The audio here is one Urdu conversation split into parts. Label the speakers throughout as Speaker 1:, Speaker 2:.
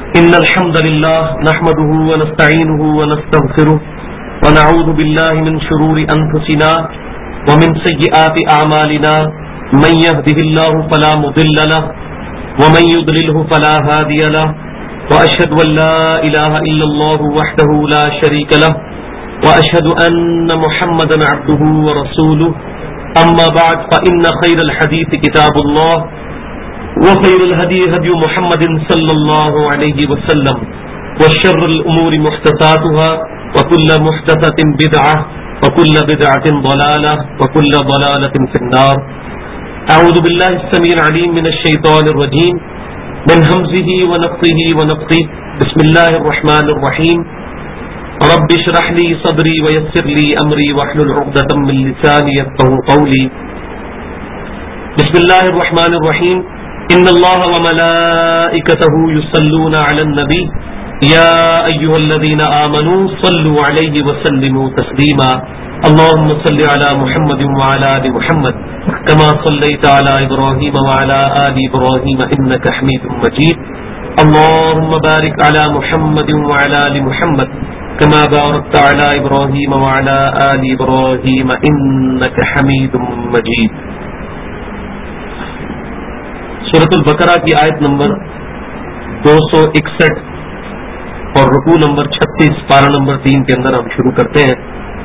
Speaker 1: إن الحمد لله نحمده ونستعينه ونستغفره ونعوذ بالله من شرور أنفسنا ومن سيئات أعمالنا من يهده الله فلا مضل له ومن يضلله فلا هادي له وأشهد أن لا إله إلا الله وحده لا شريك له وأشهد أن محمدا عبده ورسوله أما بعد فإن خير الحديث كتاب الله وخير الهدي هدي محمد صلى الله عليه وسلم وشر الأمور محدثاتها وكل محدثة بدعة وكل بدعة ضلالة وكل ضلالة في النار. أعوذ بالله السميع العليم من الشيطان الرجيم من همزه ونفخه ونفخه. بسم الله الرحمن الرحيم. رب اشرح لي صدري ويسر لي أمري واحلل عقدة من لساني يفقهوا قولي. بسم الله الرحمن الرحيم. إن الله وملائكته يصلون على النبي يا أيها الذين آمنوا صلوا عليه وسلموا تسليما. اللهم صل على محمد وعلى آل محمد كما صليت على إبراهيم وعلى آل إبراهيم إنك حميد مجيد. اللهم بارك على محمد وعلى آل محمد كما باركت على إبراهيم وعلى آل إبراهيم إنك حميد مجيد. سورۃ البقرہ کی آیت نمبر 261 اور رکوع نمبر 36 پارہ نمبر 3 کے اندر ہم شروع کرتے ہیں.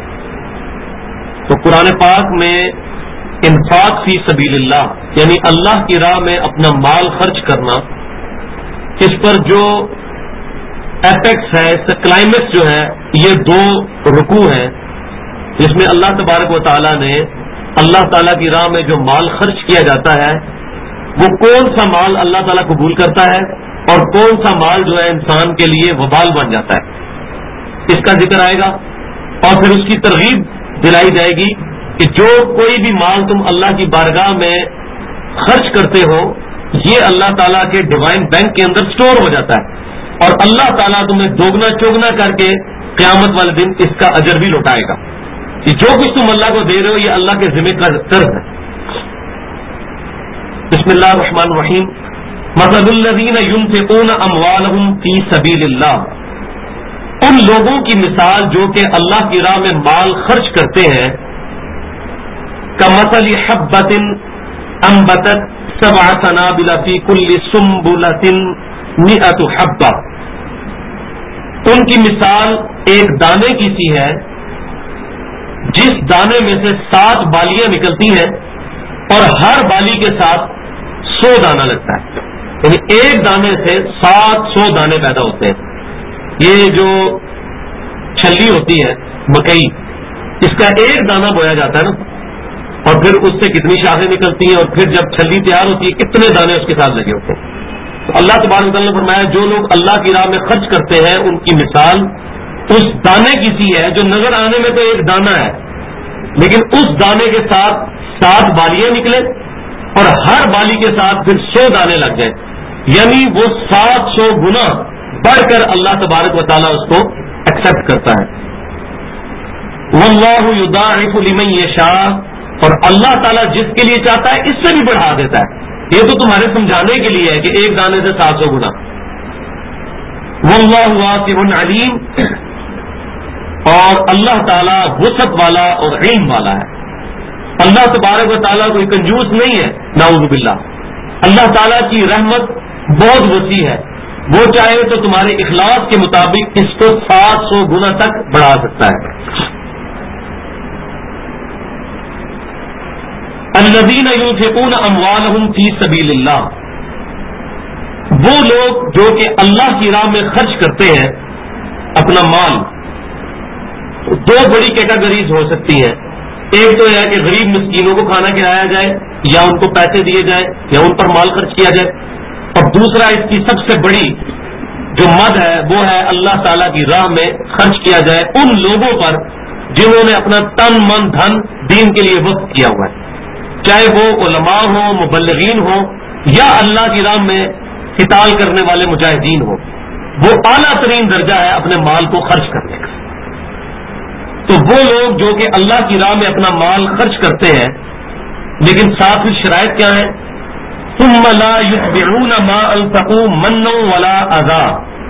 Speaker 1: تو قرآن پاک میں انفاق فی سبیل اللہ یعنی اللہ کی راہ میں اپنا مال خرچ کرنا، اس پر جو ایپیکس ہے، اس کا کلائمیکس جو ہے، یہ 2 رکوع ہیں جس میں اللہ تبارک و تعالیٰ نے اللہ تعالیٰ کی راہ میں جو مال خرچ کیا جاتا ہے وہ کون سا مال اللہ تعالیٰ قبول کرتا ہے اور کون سا مال جو ہے انسان کے لیے وبال بن جاتا ہے، اس کا ذکر آئے گا. اور پھر اس کی ترغیب دلائی جائے گی کہ جو کوئی بھی مال تم اللہ کی بارگاہ میں خرچ کرتے ہو یہ اللہ تعالیٰ کے ڈیوائن بینک کے اندر سٹور ہو جاتا ہے اور اللہ تعالیٰ تمہیں دوگنا چوگنا کر کے قیامت والے دن اس کا اجر بھی لوٹائے گا. یہ جو کچھ تم اللہ کو دے رہے ہو یہ اللہ کے ذمہ کا قرض ہے. بسم اللہ الرحمن الرحیم. مثل الذین ينفقون اموالهم فی سبیل اللہ، ان لوگوں کی مثال جو کہ اللہ کی راہ میں مال خرچ کرتے ہیں، کمثل حبۃ انبتت 7 سنابل فی کل سنبلۃ 100 حبہ، ان کی مثال ایک دانے کی سی ہے جس دانے میں سے 7 بالیاں نکلتی ہیں اور ہر بالی کے ساتھ 100 دانہ لگتا ہے، یعنی ایک دانے سے 700 دانے پیدا ہوتے ہیں. یہ جو چھلی ہوتی ہے مکئی، اس کا ایک دانہ بویا جاتا ہے نا، اور پھر اس سے کتنی شاخیں نکلتی ہیں اور پھر جب چھلی تیار ہوتی ہے کتنے دانے اس کے ساتھ لگے ہوتے ہیں. تو اللہ تبارک و تعالیٰ نے فرمایا جو لوگ اللہ کی راہ میں خرچ کرتے ہیں ان کی مثال اس دانے کی سی ہے جو نظر آنے میں تو ایک دانہ ہے لیکن اس دانے کے ساتھ 7 بالیاں نکلے اور ہر بالی کے ساتھ پھر 100 دانے لگ جائیں، یعنی وہ 700 گنا بڑھ کر اللہ تبارک و تعالیٰ اس کو ایکسپٹ کرتا ہے. واللہ یضاعف لمن یشاء، اور اللہ تعالیٰ جس کے لیے چاہتا ہے اس سے بھی بڑھا دیتا ہے. یہ تو تمہارے سمجھانے کے لیے ہے کہ ایک دانے سے 700 گنا. واللہ واسع علیم، اور اللہ تعالیٰ وسعت والا اور علم والا ہے. اللہ تبارک و تعالیٰ کوئی کنجوس نہیں ہے، نعوذ باللہ. اللہ تعالیٰ کی رحمت بہت وسیع ہے، وہ چاہے تو تمہارے اخلاص کے مطابق اس کو 700 گنا تک بڑھا سکتا ہے. الذین ينفقون اموالهم فی سبیل اللہ، وہ لوگ جو کہ اللہ کی راہ میں خرچ کرتے ہیں اپنا مال. 2 بڑی کیٹیگریز ہو سکتی ہیں. ایک تو ہے کہ غریب مسکینوں کو کھانا کھلایا جائے یا ان کو پیسے دیے جائیں یا ان پر مال خرچ کیا جائے، اور دوسرا اس کی سب سے بڑی جو مد ہے وہ ہے اللہ تعالیٰ کی راہ میں خرچ کیا جائے ان لوگوں پر جنہوں نے اپنا تن من دھن دین کے لیے وقف کیا ہوا ہے، چاہے وہ علماء ہوں، مبلغین ہوں یا اللہ کی راہ میں قتال کرنے والے مجاہدین ہوں. وہ اعلیٰ ترین درجہ ہے اپنے مال کو خرچ کرنے کا. تو وہ لوگ جو کہ اللہ کی راہ میں اپنا مال خرچ کرتے ہیں لیکن ساتھ ہی شرائط کیا ہے؟ ثم لا يتبعون ما انفقوا منا ولا اذى،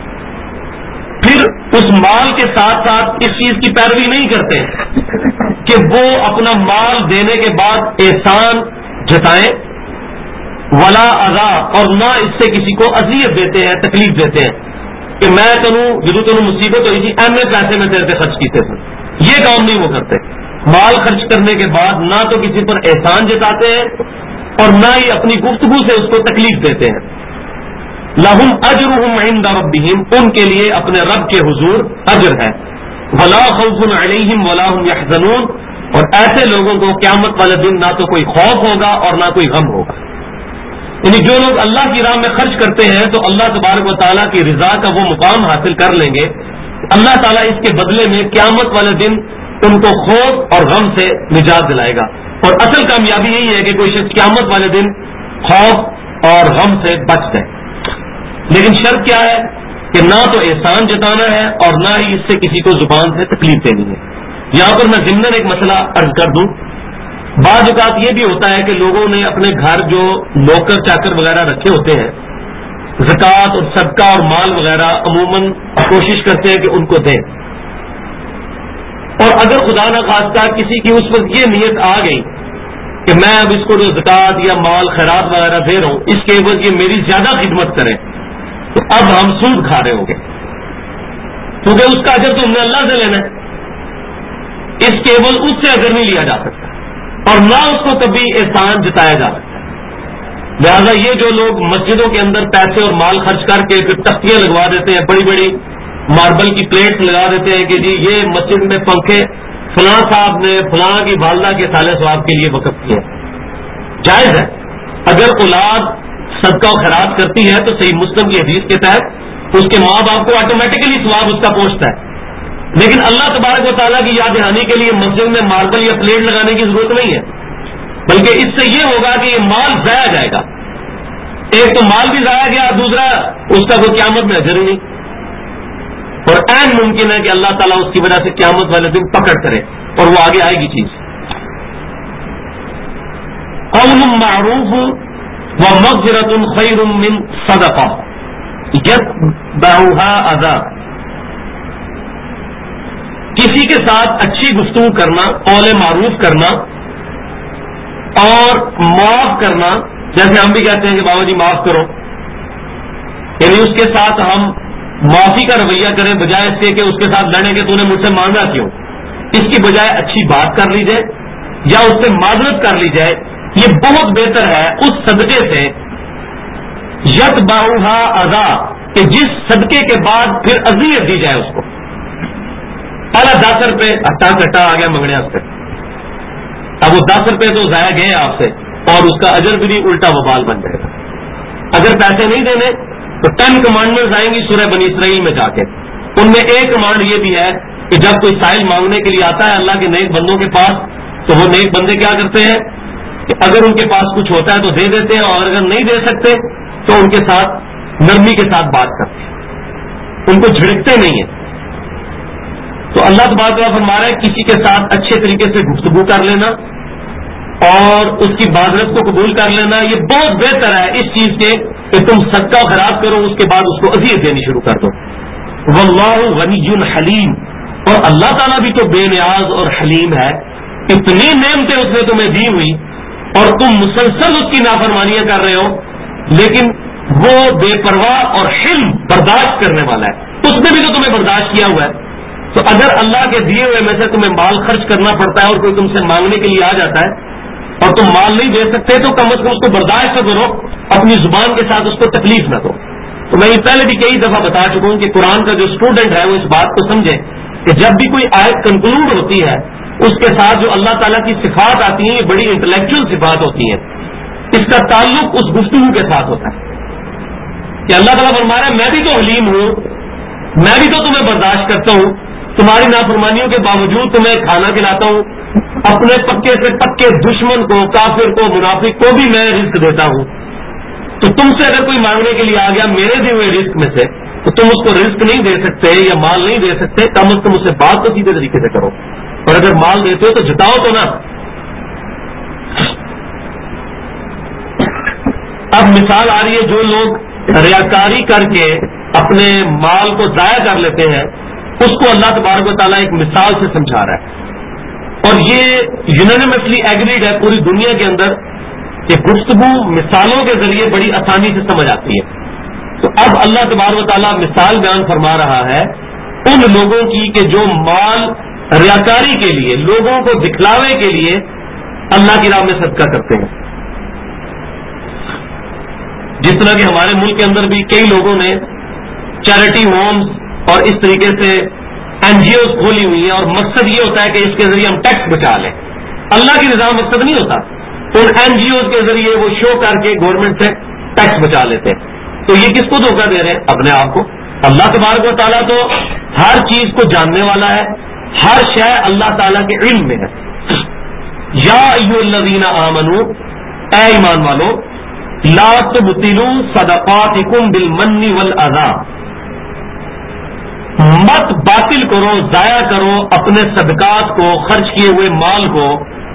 Speaker 1: پھر اس مال کے ساتھ ساتھ اس چیز کی پیروی نہیں کرتے کہ وہ اپنا مال دینے کے بعد احسان جتائیں ولا اذا، اور نہ اس سے کسی کو اذیت دیتے ہیں، تکلیف دیتے ہیں کہ میں تنوں جدو تنوں مصیبت ہوئی تھی اہم پیسے میں تیرے سے خرچ کیتے تھے. یہ کام نہیں وہ کرتے. مال خرچ کرنے کے بعد نہ تو کسی پر احسان جتاتے ہیں اور نہ ہی اپنی گفتگو سے اس کو تکلیف دیتے ہیں. لہم اجرہم عند ربہم، ان کے لیے اپنے رب کے حضور اجر ہے. ولا خوف علیہم ولا هم یحزنون، اور ایسے لوگوں کو قیامت والے دن نہ تو کوئی خوف ہوگا اور نہ کوئی غم ہوگا. یعنی جو لوگ اللہ کی راہ میں خرچ کرتے ہیں تو اللہ تبارک و تعالیٰ کی رضا کا وہ مقام حاصل کر لیں گے. اللہ تعالیٰ اس کے بدلے میں قیامت والے دن ان کو خوف اور غم سے نجات دلائے گا. اور اصل کامیابی یہی ہے کہ کوئی شخص قیامت والے دن خوف اور غم سے بچ جائے. لیکن شرط کیا ہے کہ نہ تو احسان جتانا ہے اور نہ ہی اس سے کسی کو زبان سے تکلیف دینی ہے. یہاں پر میں ضمن ایک مسئلہ عرض کر دوں. بعض اوقات یہ بھی ہوتا ہے کہ لوگوں نے اپنے گھر جو نوکر چاکر وغیرہ رکھے ہوتے ہیں، زکوٰۃ اور صدقہ اور مال وغیرہ عموماً کوشش کرتے ہیں کہ ان کو دیں. اور اگر خدا نہ خواستہ کسی کی اس وقت یہ نیت آ گئی کہ میں اب اس کو جو زکوٰۃ یا مال خیرات وغیرہ دے رہا ہوں اس کے عوض یہ میری زیادہ خدمت کریں، تو اب ہم سود کھا رہے ہوں گے، کیونکہ اس کا اجر تو ہم نے اللہ سے لینا ہے. اس کے عوض اس سے اجر نہیں لیا جا سکتا اور نہ اس کو کبھی احسان جتایا جا سکتا. لہذا یہ جو لوگ مسجدوں کے اندر پیسے اور مال خرچ کر کے پھر تختیاں لگوا دیتے ہیں، بڑی بڑی ماربل کی پلیٹ لگا دیتے ہیں کہ جی یہ مسجد میں پنکھے فلاں صاحب نے فلاں کی والدہ کے سالے ثواب کے لیے وقف کیے. جائز ہے، اگر اولاد صدقہ و خیرات کرتی ہے تو صحیح مسلم کی حدیث کے تحت اس کے ماں باپ کو آٹومیٹکلی ثواب اس کا پہنچتا ہے. لیکن اللہ تبارک و تعالیٰ کی یاد دہانی کے لیے مسجد میں ماربل یا پلیٹ لگانے کی ضرورت نہیں ہے، بلکہ اس سے یہ ہوگا کہ یہ مال ضائع جائے گا. ایک تو مال بھی ضائع گیا، دوسرا اس کا کوئی قیامت میں اجر ہی نہیں. اور عین ممکن ہے کہ اللہ تعالیٰ اس کی وجہ سے قیامت والے دن پکڑ کرے اور وہ آگے آئے گی چیز. قول معروف ومغفرۃ خیر من صدقہ یتبعها اذی، کسی کے ساتھ اچھی گفتگو کرنا، قول معروف کرنا اور معاف کرنا، جیسے ہم بھی کہتے ہیں کہ بابا جی معاف کرو، یعنی اس کے ساتھ ہم معافی کا رویہ کریں بجائے اس کے کہ اس کے ساتھ لڑیں کہ تو نے مجھ سے مانگا کیوں. اس کی بجائے اچھی بات کر لی جائے یا اس سے معذرت کر لی جائے، یہ بہت بہتر ہے اس صدقے سے یتبعها اذی، کہ جس صدقے کے بعد پھر اذیت دی جائے اس کو. پہلا 10 روپے ہٹا کٹا آ گیا منگنے سے، اب وہ 10 روپے تو ضائع گئے آپ سے اور اس کا اجر بھی نہیں، الٹا وبال بن جائے گا. اگر پیسے نہیں دینے تو 10 کمانڈمنٹس آئیں گی سورہ بنی اسرائیل میں جا کے. ان میں ایک کمانڈ یہ بھی ہے کہ جب کوئی سائل مانگنے کے لیے آتا ہے اللہ کے نیک بندوں کے پاس، تو وہ نیک بندے کیا کرتے ہیں کہ اگر ان کے پاس کچھ ہوتا ہے تو دے دیتے ہیں، اور اگر نہیں دے سکتے تو ان کے ساتھ نرمی کے ساتھ بات کرتے ہیں، ان کو جھڑکتے نہیں ہیں. تو اللہ تبارک و تعالیٰ فرما رہا ہے کسی کے ساتھ اچھے طریقے سے گفتگو کر لینا اور اس کی معذرت کو قبول کر لینا، یہ بہت بہتر ہے اس چیز کے کہ تم صدقہ خیرات کرو اس کے بعد اس کو اذیت دینی شروع کر دو. واللہ غنی حلیم، اور اللہ تعالیٰ بھی تو بے نیاز اور حلیم ہے. اتنی نعمتیں اس نے تمہیں دی ہوئی اور تم مسلسل اس کی نافرمانیاں کر رہے ہو، لیکن وہ بے پرواہ اور حلم برداشت کرنے والا ہے، اس نے بھی تو تمہیں برداشت کیا ہوا ہے. تو اگر اللہ کے دیے ہوئے میں سے تمہیں مال خرچ کرنا پڑتا ہے اور کوئی تم سے مانگنے کے لیے آ جاتا ہے اور تم مال نہیں دے سکتے تو کم از کم اس کو برداشت تو کرو، اپنی زبان کے ساتھ اس کو تکلیف نہ دو. تو میں یہ پہلے بھی کئی دفعہ بتا چکا ہوں کہ قرآن کا جو اسٹوڈنٹ ہے وہ اس بات کو سمجھے کہ جب بھی کوئی آیت کنکلوڈ ہوتی ہے اس کے ساتھ جو اللہ تعالیٰ کی صفات آتی ہیں یہ بڑی انٹلیکچوئل صفات ہوتی ہیں، اس کا تعلق اس گفتگو کے ساتھ ہوتا ہے کہ اللہ تعالیٰ فرما رہا ہے میں بھی تو حلیم ہوں، میں بھی تو تمہیں برداشت کرتا ہوں، تمہاری نافرمانیوں کے باوجود تمہیں کھانا کھلاتا ہوں، اپنے پکے سے پکے دشمن کو، کافر کو، منافق کو بھی میں رزق دیتا ہوں. تو تم سے اگر کوئی مانگنے کے لیے آ گیا میرے دیے ہوئے رزق میں سے تو تم اس کو رزق نہیں دے سکتے یا مال نہیں دے سکتے، کم از کم اس سے بات تو سیدھے طریقے سے کرو، اور اگر مال دیتے ہو تو جتاؤ تو نا. اب مثال آ رہی ہے جو لوگ ریاکاری کر کے اپنے مال کو ضائع کر لیتے ہیں، اس کو اللہ تبارک و تعالیٰ ایک مثال سے سمجھا رہا ہے. اور یہ یونانیمسلی ایگریڈ ہے پوری دنیا کے اندر کہ گفتگو مثالوں کے ذریعے بڑی آسانی سے سمجھ آتی ہے. تو اب اللہ تبارک و تعالیٰ مثال بیان فرما رہا ہے ان لوگوں کی کہ جو مال ریاکاری کے لیے، لوگوں کو دکھلاوے کے لیے اللہ کی راہ میں صدقہ کرتے ہیں. جس طرح کہ ہمارے ملک کے اندر بھی کئی لوگوں نے چیریٹی ہومز اور اس طریقے سے این جی اوز کھولی ہوئی ہیں، اور مقصد یہ ہوتا ہے کہ اس کے ذریعے ہم ٹیکس بچا لیں. اللہ کی رضا مقصد نہیں ہوتا. ان این جی اوز کے ذریعے وہ شو کر کے گورنمنٹ سے ٹیکس بچا لیتے ہیں. تو یہ کس کو دھوکہ دے رہے ہیں؟ اپنے آپ کو. اللہ تبارک و تعالیٰ تو ہر چیز کو جاننے والا ہے، ہر شے اللہ تعالیٰ کے علم میں ہے. یا ایھا الذین آمنو، اے ایمان والو، لا تبطلوا صدقاتکم بالمن والاذی، مت باطل کرو، ضائع کرو اپنے صدقات کو، خرچ کیے ہوئے مال کو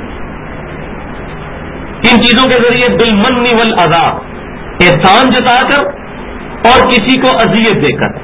Speaker 1: کن چیزوں کے ذریعے؟ بالمن والاذی، احسان جتا کر اور کسی کو اذیت دے کر.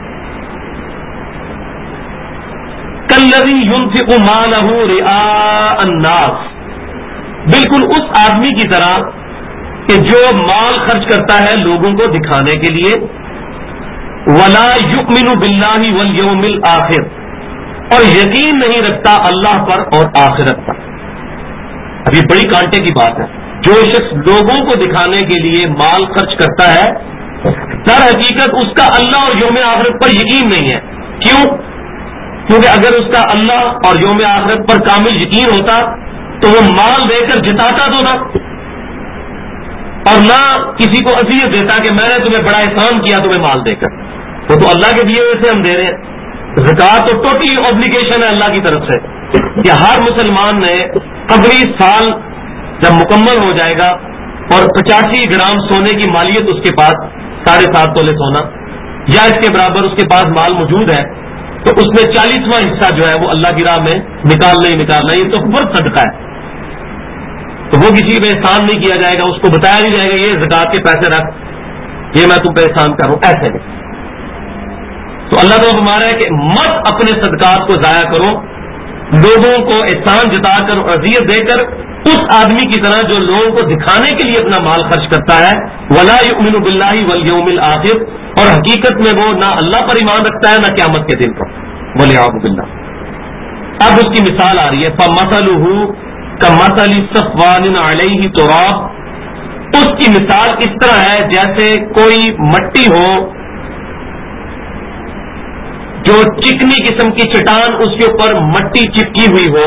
Speaker 1: کالذی ينفق مالہ رئاء الناس، بالکل اس آدمی کی طرح کہ جو مال خرچ کرتا ہے لوگوں کو دکھانے کے لیے. ولا یؤمن باللہ والیوم الآخر، اور یقین نہیں رکھتا اللہ پر اور آخرت پر. اب یہ بڑی کانٹے کی بات ہے. جو شخص لوگوں کو دکھانے کے لیے مال خرچ کرتا ہے، در حقیقت اس کا اللہ اور یوم آخرت پر یقین نہیں ہے. کیوں؟ کیونکہ اگر اس کا اللہ اور یوم آخرت پر کامل یقین ہوتا تو وہ مال دے کر جتاتا تو نہ، اور نہ کسی کو اذیت دیتا کہ میں نے تمہیں بڑا احسان کیا تمہیں مال دے کر. وہ تو اللہ کے دیے ہوئے سے ہم دے رہے ہیں. زکوٰۃ تو ٹوٹلی اوبلیگیشن ہے اللہ کی طرف سے کہ ہر مسلمان نے اگلی سال جب مکمل ہو جائے گا اور 85 گرام سونے کی مالیت اس کے پاس، 7.5 تولے سونا یا اس کے برابر اس کے پاس مال موجود ہے، تو اس میں 40واں حصہ جو ہے وہ اللہ کی راہ میں نکالنا ہی نکالنا. یہ تو فرض صدقہ ہے. تو وہ کسی پہ احسان نہیں کیا جائے گا، اس کو بتایا نہیں جائے گا یہ زکوٰۃ کے پیسے رکھ، یہ میں تم پہ احسان کروں، ایسے نہیں. تو اللہ تعالیٰ فرما رہا ہے کہ مت اپنے صدقات کو ضائع کرو لوگوں کو احسان جتا کر اور اذیت دے کر، اس آدمی کی طرح جو لوگوں کو دکھانے کے لیے اپنا مال خرچ کرتا ہے. ولا یؤمن باللہ والیوم الآخر، اور حقیقت میں وہ نہ اللہ پر ایمان رکھتا ہے نہ قیامت کے دن پر. والعیاذ باللہ. اب اس کی مثال آ رہی ہے. فمثلہ کمثل صفوان علیہ تراب، اس کی مثال اس طرح ہے جیسے کوئی مٹی ہو جو چکنی قسم کی چٹان، اس کے اوپر مٹی چپکی ہوئی ہو.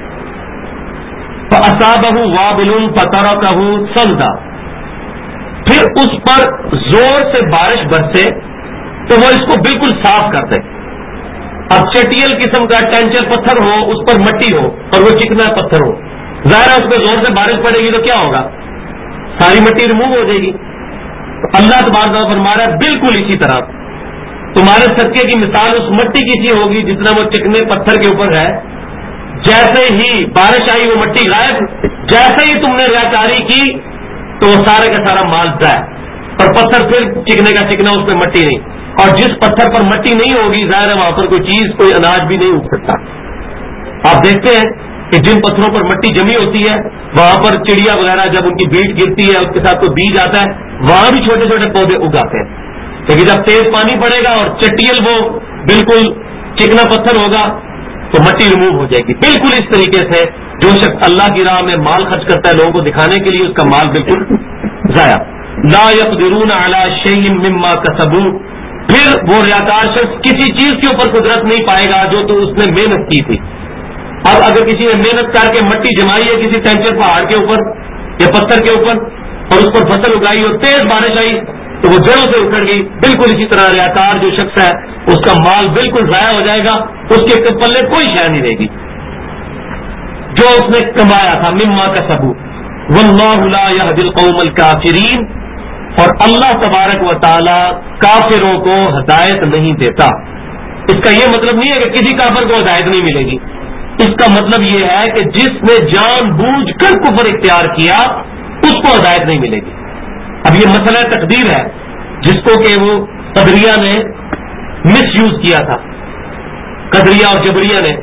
Speaker 1: فَأَصَابَهُ وَابِلٌ فَتَرَكَهُ صَلْدًا، پھر اس پر زور سے بارش برسے تو وہ اس کو بالکل صاف کر دے. اب چٹیل قسم کا ٹینچر پتھر ہو، اس پر مٹی ہو اور وہ چکنا پتھر ہو، ظاہر ہے اس پہ زور سے بارش پڑے گی تو کیا ہوگا؟ ساری مٹی ریموو ہو جائے گی. تو اللہ تبارک و تعالیٰ فرما رہا ہے بالکل اسی طرح تمہارے صدقے کی مثال اس مٹی کی سی ہوگی جتنا وہ چکنے پتھر کے اوپر ہے. جیسے ہی بارش آئی وہ مٹی غائب، جیسے ہی تم نے ریاکاری کی تو وہ سارے کا سارا مال ضائع، اور پتھر پھر چکنے کا چکنا، اس پہ مٹی نہیں. اور جس پتھر پر مٹی نہیں ہوگی ظاہر ہے وہاں پر کوئی چیز، کوئی اناج بھی نہیں اگ سکتا. آپ دیکھتے ہیں کہ جن پتھروں پر مٹی جمی ہوتی ہے وہاں پر چڑیا وغیرہ جب ان کی بیٹ گرتی ہے اس کے ساتھ کوئی بیج آتا ہے، وہاں بھی چھوٹے چھوٹے پودے اگاتے ہیں. لیکن جب تیز پانی پڑے گا اور چٹیل وہ بالکل چکنا پتھر ہوگا تو مٹی ریموو ہو جائے گی. بالکل اس طریقے سے جو شخص اللہ کی راہ میں مال خرچ کرتا ہے لوگوں کو دکھانے کے لیے، اس کا مال بالکل ضائع. لا يقدرون على شيء مما كسبوا، پھر وہ ریاکار شخص کسی چیز کے اوپر قدرت نہیں پائے گا جو تو اس نے محنت کی تھی. اب اگر کسی نے محنت کر کے مٹی جمائی ہے کسی ٹینچر پہاڑ کے اوپر یا پتھر کے اوپر اور اس پر فصل اگائی اور تیز بارش آئی تو وہ جڑوں سے اکھڑ گئی، بالکل اسی طرح ریاکار جو شخص ہے اس کا مال بالکل ضائع ہو جائے گا، اس کے پلے کوئی شے نہیں رہے گی جو اس نے کمایا تھا. مما کسبوا واللہ لا یہدی القوم الکافرین، اور اللہ تبارک و تعالی کافروں کو ہدایت نہیں دیتا. اس کا یہ مطلب نہیں ہے کہ کسی کافر کو ہدایت نہیں ملے گی. اس کا مطلب یہ ہے کہ جس نے جان بوجھ کر کفر اختیار کیا اس کو ہدایت نہیں ملے گی. اب یہ مسئلہ تقدیر ہے جس کو کہ وہ قدریہ نے مس یوز کیا تھا قدریہ اور جبریہ نے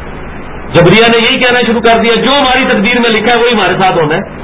Speaker 1: یہی کہنا شروع کر دیا جو ہماری تقدیر میں لکھا ہے وہی ہمارے ساتھ ہونا ہے.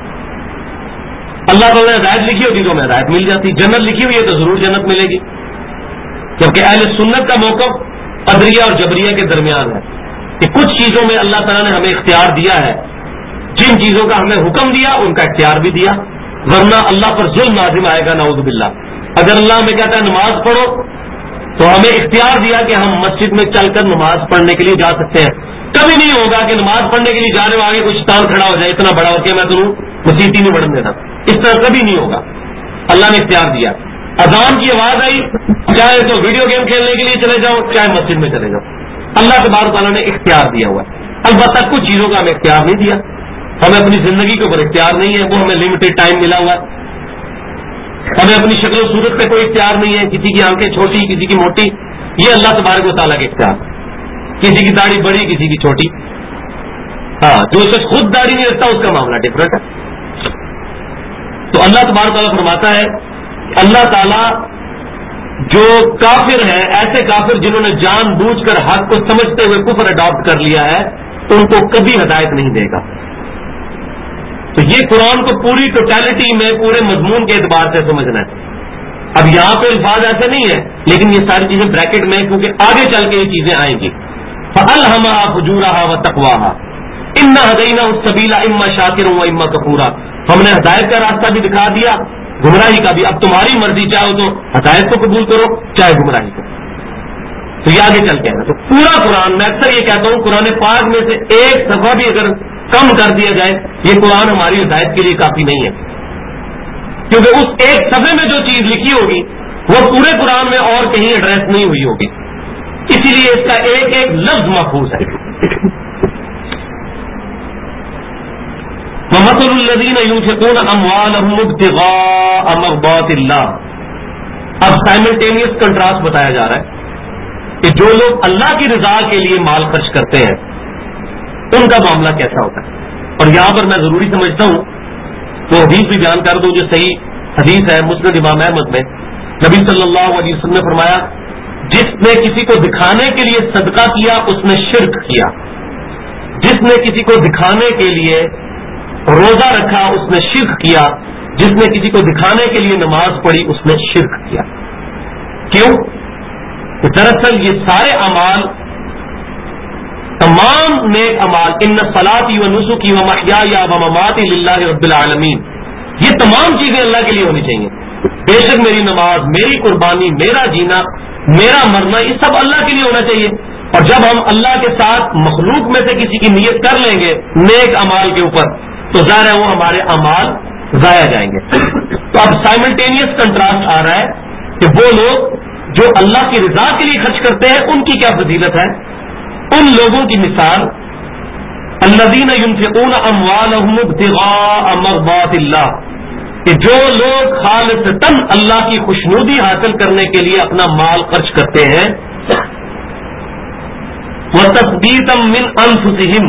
Speaker 1: اللہ تعالیٰ نے ہدایت لکھی ہوتی تو ہمیں ہدایت مل جاتی, جنت لکھی ہوئی ہے تو ضرور جنت ملے گی. جبکہ اہل سنت کا موقف قدریہ اور جبریہ کے درمیان ہے کہ کچھ چیزوں میں اللہ تعالیٰ نے ہمیں اختیار دیا ہے, جن چیزوں کا ہمیں حکم دیا ان کا اختیار بھی دیا, ورنہ اللہ پر ظلم لازم آئے گا نعوذ باللہ. اگر اللہ ہمیں کہتا ہے نماز پڑھو تو ہمیں اختیار دیا کہ ہم مسجد میں چل کر نماز پڑھنے کے لیے جا سکتے ہیں. کبھی نہیں ہوگا کہ نماز پڑھنے کے لیے جانے میں آگے کوئی شیطان کھڑا ہو جائے اتنا بڑا ہو کے میں تمہیں مسیحی نہیں بڑھنے دیتا, اس طرح کبھی نہیں ہوگا. اللہ نے اختیار دیا. اذان کی آواز آئی, چاہے تو ویڈیو گیم کھیلنے کے لیے چلے جاؤ چاہے مسجد میں چلے جاؤ, اللہ تبارک تعالیٰ نے اختیار دیا ہوا ہے. البتہ کچھ چیزوں کا ہمیں اختیار نہیں دیا, ہمیں اپنی زندگی کے اوپر اختیار نہیں ہے, وہ ہمیں لمیٹڈ ٹائم ملا ہوا ہے. ہمیں اپنی شکل و صورت پہ کوئی اختیار نہیں ہے, کسی کی آنکھیں چھوٹی کسی کی موٹی, یہ اللہ تبارک و تعالیٰ کے اختیار. کسی کی داڑھی بڑی کسی کی چھوٹی, ہاں جو شخص خود داڑھی نہیں رکھتا اس کا معاملہ ڈفرنٹ ہے. تو اللہ تبارک تعالیٰ فرماتا ہے کہ اللہ تعالیٰ جو کافر ہیں, ایسے کافر جنہوں نے جان بوجھ کر حق کو سمجھتے ہوئے کفر اڈاپٹ کر لیا ہے, ان کو کبھی ہدایت نہیں دے گا. تو یہ قرآن کو پوری ٹوٹیلٹی میں پورے مضمون کے اعتبار سے سمجھنا ہے. اب یہاں پہ الفاظ ایسے نہیں ہے لیکن یہ ساری چیزیں بریکٹ میں, کیونکہ آگے چل کے یہ چیزیں آئیں گی. فَأَلْهَمَهَا فُجُورَهَا وَتَقْوَاهَا إِنَّا هَدَيْنَاهُ السَّبِيلَ إِمَّا شَاكِرًا وَإِمَّا كَفُورًا. ہم نے ہدایت کا راستہ بھی دکھا دیا, گمراہی کا بھی. اب تمہاری مرضی, چاہو تو ہدایت کو قبول کرو چاہے گمراہی کو. تو یہ آگے چل کے ہے. تو پورا قرآن, میں اکثر یہ کہتا ہوں قرآن پاک میں سے ایک صفحہ بھی اگر کم کر دیا جائے یہ قرآن ہماری ہدایت کے لیے کافی نہیں ہے, کیونکہ اس ایک صفحے میں جو چیز لکھی ہوگی وہ پورے قرآن میں اور کہیں ایڈریس نہیں ہوئی ہوگی, اسی لیے اس کا ایک ایک لفظ محفوظ ہے. وَمَثَلُ الَّذِينَ يُنْفِقُونَ أَمْوَالَهُمُ ابْتِغَاءَ مَرْضَاتِ اللَّهِ. اب سائملٹینیس کنٹراسٹ بتایا جا رہا ہے کہ جو لوگ اللہ کی رضا کے لیے مال خرچ کرتے ہیں ان کا معاملہ کیسا ہوتا ہے. اور یہاں پر میں ضروری سمجھتا ہوں وہ حدیث بھی بیان کر دوں جو صحیح حدیث ہے مسند امام احمد میں. نبی صلی اللہ علیہ وسلم نے فرمایا جس نے کسی کو دکھانے کے لیے صدقہ کیا اس نے شرک کیا, جس نے کسی کو دکھانے کے لیے روزہ رکھا اس نے شرک کیا, جس نے کسی کو دکھانے کے لیے نماز پڑھی اس نے شرک کیا. کیوں؟ کہ دراصل یہ سارے اعمال, تمام نیک اعمال, ان صلاتی و نسکی و محیای و مماتی للہ رب العالمین, یہ تمام چیزیں اللہ کے لیے ہونی چاہیے. بے شک میری نماز, میری قربانی, میرا جینا, میرا مرنا, یہ سب اللہ کے لیے ہونا چاہیے. اور جب ہم اللہ کے ساتھ مخلوق میں سے کسی کی نیت کر لیں گے نیک امال کے اوپر تو ظاہر ہے وہ ہمارے امال ضائع جائیں گے. تو اب سائملٹینیس کنٹراسٹ آ رہا ہے کہ وہ لوگ جو اللہ کی رضا کے لیے خرچ کرتے ہیں ان کی کیا فضیلت ہے. ان لوگوں کی مثال الذین ينفقون اموالهم ابتغاء مرضات اللہ, کہ جو لوگ خالصتاً اللہ کی خوشنودی حاصل کرنے کے لیے اپنا مال خرچ کرتے ہیں, وَتَثْبِيتًا مِّنْ أَنفُسِهِمْ,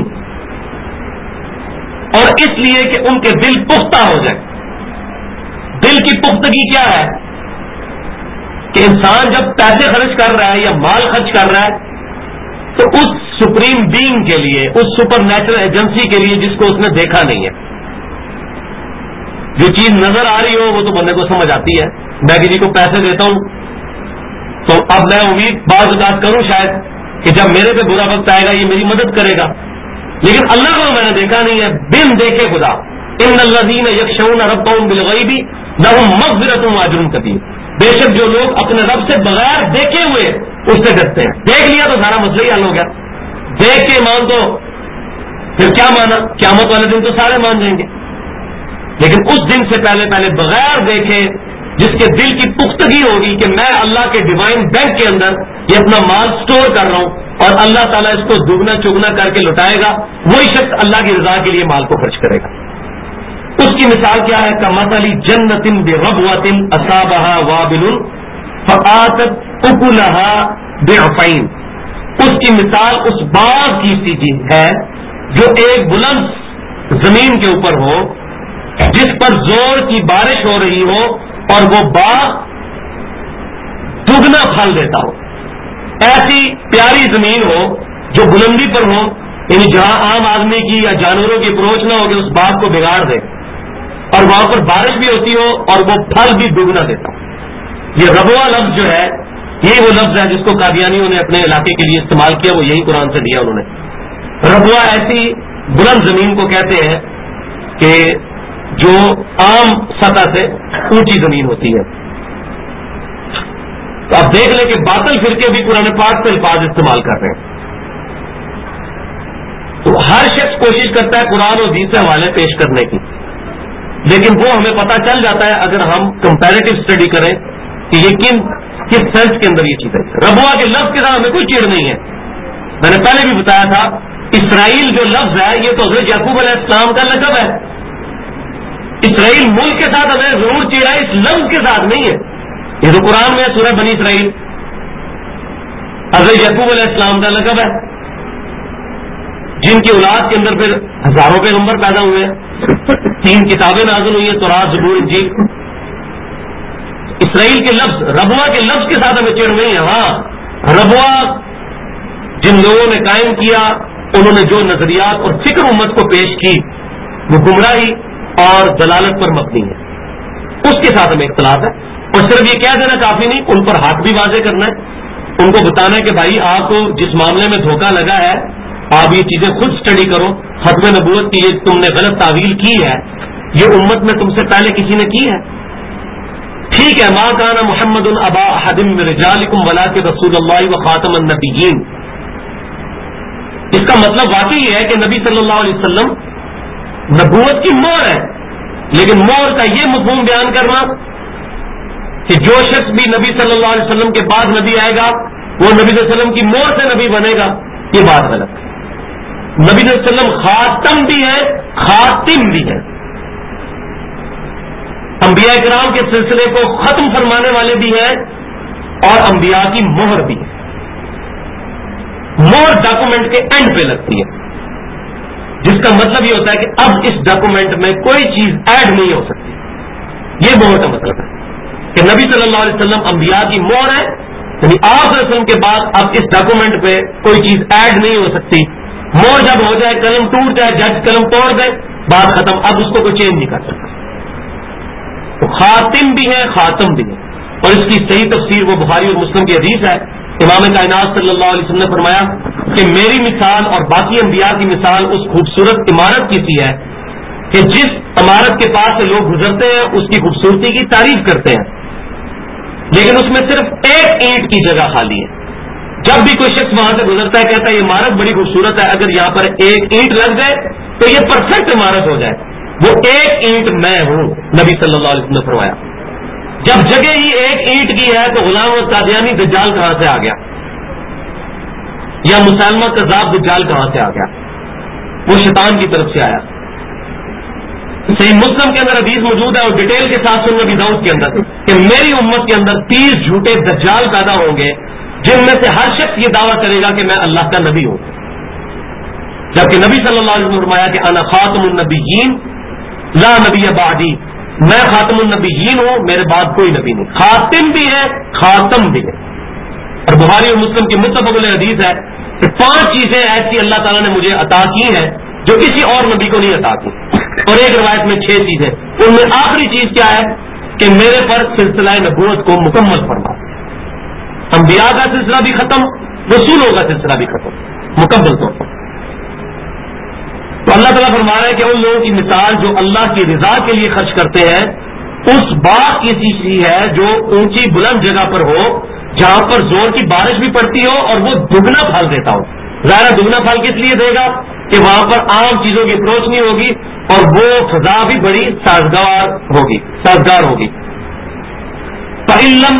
Speaker 1: اور اس لیے کہ ان کے دل پختہ ہو جائے. دل کی پختگی کیا ہے کہ انسان جب پیسے خرچ کر رہا ہے یا مال خرچ کر رہا ہے تو اس سپریم بینگ کے لیے, اس سپر نیچرل ایجنسی کے لیے جس کو اس نے دیکھا نہیں ہے. جو چیز نظر آ رہی ہو وہ تو بندے کو سمجھ آتی ہے. میں کسی کو پیسے دیتا ہوں تو اب میں امید بعض اوقات کروں شاید کہ جب میرے پہ برا وقت آئے گا یہ میری مدد کرے گا, لیکن اللہ کو میں نے دیکھا نہیں ہے. بن دیکھے خدا, ان الذین یخشون ربهم بالغیب لهم مغفرۃ واجر کبیر, بے شک جو لوگ اپنے رب سے بغیر دیکھے ہوئے اس سے ڈرتے ہیں. دیکھ لیا تو سارا مسئلہ ہی حل ہو گیا, دیکھ کے مان تو پھر کیا مانا, قیامت والے دن تو سارے مان جائیں گے. لیکن اس دن سے پہلے بغیر دیکھے جس کے دل کی پختگی ہوگی کہ میں اللہ کے ڈیوائن بینک کے اندر یہ اپنا مال سٹور کر رہا ہوں اور اللہ تعالیٰ اس کو دگنا چگنا کر کے لوٹائے گا, وہی شخص اللہ کی رضا کے لیے مال کو خرچ کرے گا. اس کی مثال کیا ہے, کمثل جنۃ بربوۃ اصابها وابل فآتت اکلها ضعفین. اس کی مثال اس باغ کی سی ہے جو ایک بلند زمین کے اوپر ہو, جس پر زور کی بارش ہو رہی ہو اور وہ باغ دگنا پھل دیتا ہو. ایسی پیاری زمین ہو جو بلندی پر ہو، یعنی جہاں عام آدمی کی یا جانوروں کی اپروچ نہ ہو کہ اس باغ کو بگاڑ دے، اور وہاں پر بارش بھی ہوتی ہو اور وہ پھل بھی دگنا دیتا ہو۔ یہ ربوہ لفظ جو ہے، یہی وہ لفظ ہے جس کو قادیانیوں نے اپنے علاقے کے لیے استعمال کیا، وہ یہی قرآن سے لیا انہوں نے۔ ربوہ ایسی بلند زمین کو کہتے ہیں کہ جو عام سطح سے اونچی زمین ہوتی ہے۔ تو آپ دیکھ لیں کہ باطل فرقے بھی قرآن پاک سے الفاظ استعمال کر رہے ہیں۔ تو ہر شخص کوشش کرتا ہے قرآن اور حدیث سے حوالے پیش کرنے کی، لیکن وہ ہمیں پتہ چل جاتا ہے اگر ہم کمپیریٹو اسٹڈی کریں کہ یہ کس سینس کے اندر یہ چیز ہے۔ ربوہ کے لفظ کے ساتھ ہمیں کوئی چیڑ نہیں ہے۔ میں نے پہلے بھی بتایا تھا، اسرائیل جو لفظ ہے یہ تو حضرت یعقوب علیہ السلام کا لقب ہے۔ اسرائیل ملک کے ساتھ ہمیں ضرور چیڑا ہے، اس لفظ کے ساتھ نہیں ہے۔ یہ تو قرآن میں سورہ بنی اسرائیل حضرت یعقوب علیہ السلام کا لقب ہے، جن کی اولاد کے اندر پھر ہزاروں پیغمبر پیدا ہوئے ہیں، 3 کتابیں نازل ہوئی ہیں، تورات، زبور، انجیل۔ اسرائیل کے لفظ، ربوہ کے لفظ کے ساتھ ہمیں چڑ نہیں ہے۔ ہاں، ربوہ جن لوگوں نے قائم کیا، انہوں نے جو نظریات اور فکر امت کو پیش کی وہ گمراہی اور دلالت پر مبنی ہے، اس کے ساتھ ہمیں اختلاف ہے۔ اور صرف یہ کہہ دینا کافی نہیں، ان پر حق بھی واضح کرنا ہے، ان کو بتانا ہے کہ بھائی آپ کو جس معاملے میں دھوکہ لگا ہے آپ یہ چیزیں خود سٹڈی کرو، ختم نبوت کی یہ تم نے غلط تعویل کی ہے، یہ امت میں تم سے پہلے کسی نے کی ہے۔ ٹھیک ہے، ما کان محمد ابا احد من رجالکم ولکن رسول اللہ وخاتم النبیین، اس کا مطلب واقعی ہے کہ نبی صلی اللہ علیہ وسلم نبوت کی مہر ہے، لیکن مہر کا یہ مفہوم بیان کرنا کہ جو شخص بھی نبی صلی اللہ علیہ وسلم کے بعد نبی آئے گا وہ نبی صلی اللہ علیہ وسلم کی مہر سے نبی بنے گا، یہ بات غلط ہے۔ نبی صلی اللہ علیہ وسلم خاتم بھی ہے، خاتم بھی ہے، انبیاء کرام کے سلسلے کو ختم فرمانے والے بھی ہیں اور انبیاء کی مہر بھی ہے۔ مہر ڈاکومنٹ کے اینڈ پہ لگتی ہے، جس کا مطلب یہ ہوتا ہے کہ اب اس ڈاکومنٹ میں کوئی چیز ایڈ نہیں ہو سکتی، یہ مہر کا مطلب ہے کہ نبی صلی اللہ علیہ وسلم انبیاء کی مہر ہے، یعنی آپ صلی اللہ علیہ وسلم کے بعد اب اس ڈاکومنٹ پہ کوئی چیز ایڈ نہیں ہو سکتی۔ مہر جب ہو جائے، قلم ٹوٹ جائے، جج قلم توڑ دے، بات ختم، اب اس کو کوئی چینج نہیں کر سکتا۔ تو خاتم بھی ہے، خاتم بھی ہے، اور اس کی صحیح تفسیر وہ بخاری اور مسلم کی حدیث ہے۔ امام کائنات صلی اللہ علیہ وسلم نے فرمایا کہ میری مثال اور باقی انبیاء کی مثال اس خوبصورت عمارت کی سی ہے کہ جس عمارت کے پاس سے لوگ گزرتے ہیں اس کی خوبصورتی کی تعریف کرتے ہیں، لیکن اس میں صرف ایک اینٹ کی جگہ خالی ہے۔ جب بھی کوئی شخص وہاں سے گزرتا ہے کہتا ہے یہ عمارت بڑی خوبصورت ہے، اگر یہاں پر ایک اینٹ لگ جائے تو یہ پرفیکٹ عمارت ہو جائے، وہ ایک اینٹ میں ہوں، نبی صلی اللہ علیہ وسلم نے فرمایا۔ جب جگہ ہی ایک اینٹ کی ہے تو غلام القادیانی دجال کہاں سے آ گیا، یا مسلمہ کذاب دجال کہاں سے آ گیا؟ وہ شیطان کی طرف سے آیا۔ صحیح مسلم کے اندر حدیث موجود ہے اور ڈیٹیل کے ساتھ سنن ابی داؤد کے اندر کہ میری امت کے اندر 30 جھوٹے دجال پیدا ہوں گے جن میں سے ہر شخص یہ دعویٰ کرے گا کہ میں اللہ کا نبی ہوں، جبکہ نبی صلی اللہ علیہ وسلم نے فرمایا کہ انا خاتم النبیین لا نبی بعدی، میں خاتم النبیین ہوں، میرے بعد کوئی نبی نہیں۔ خاتم بھی ہے، خاتم بھی ہے۔ اور بخاری اور مسلم کی متفق علیہ حدیث ہے کہ 5 چیزیں ایسی اللہ تعالیٰ نے مجھے عطا کی ہیں جو کسی اور نبی کو نہیں عطا کی، اور ایک روایت میں 6 چیزیں، ان میں آخری چیز کیا ہے کہ میرے پر سلسلہ نبوت کو مکمل فرما، انبیاء کا سلسلہ بھی ختم، رسولوں کا سلسلہ بھی ختم مکمل طور پر۔ تو اللہ تعالیٰ فرما رہا ہے کہ ان لوگوں کی مثال جو اللہ کی رضا کے لیے خرچ کرتے ہیں اس باغ کی سی ہے جو اونچی بلند جگہ پر ہو، جہاں پر زور کی بارش بھی پڑتی ہو اور وہ دگنا پھل دیتا ہو۔ ظاہر دگنا پھل کس لیے دے گا کہ وہاں پر عام چیزوں کی اپروچ نہیں ہوگی اور وہ فضا بھی بڑی سازگار ہوگی۔ فَإِن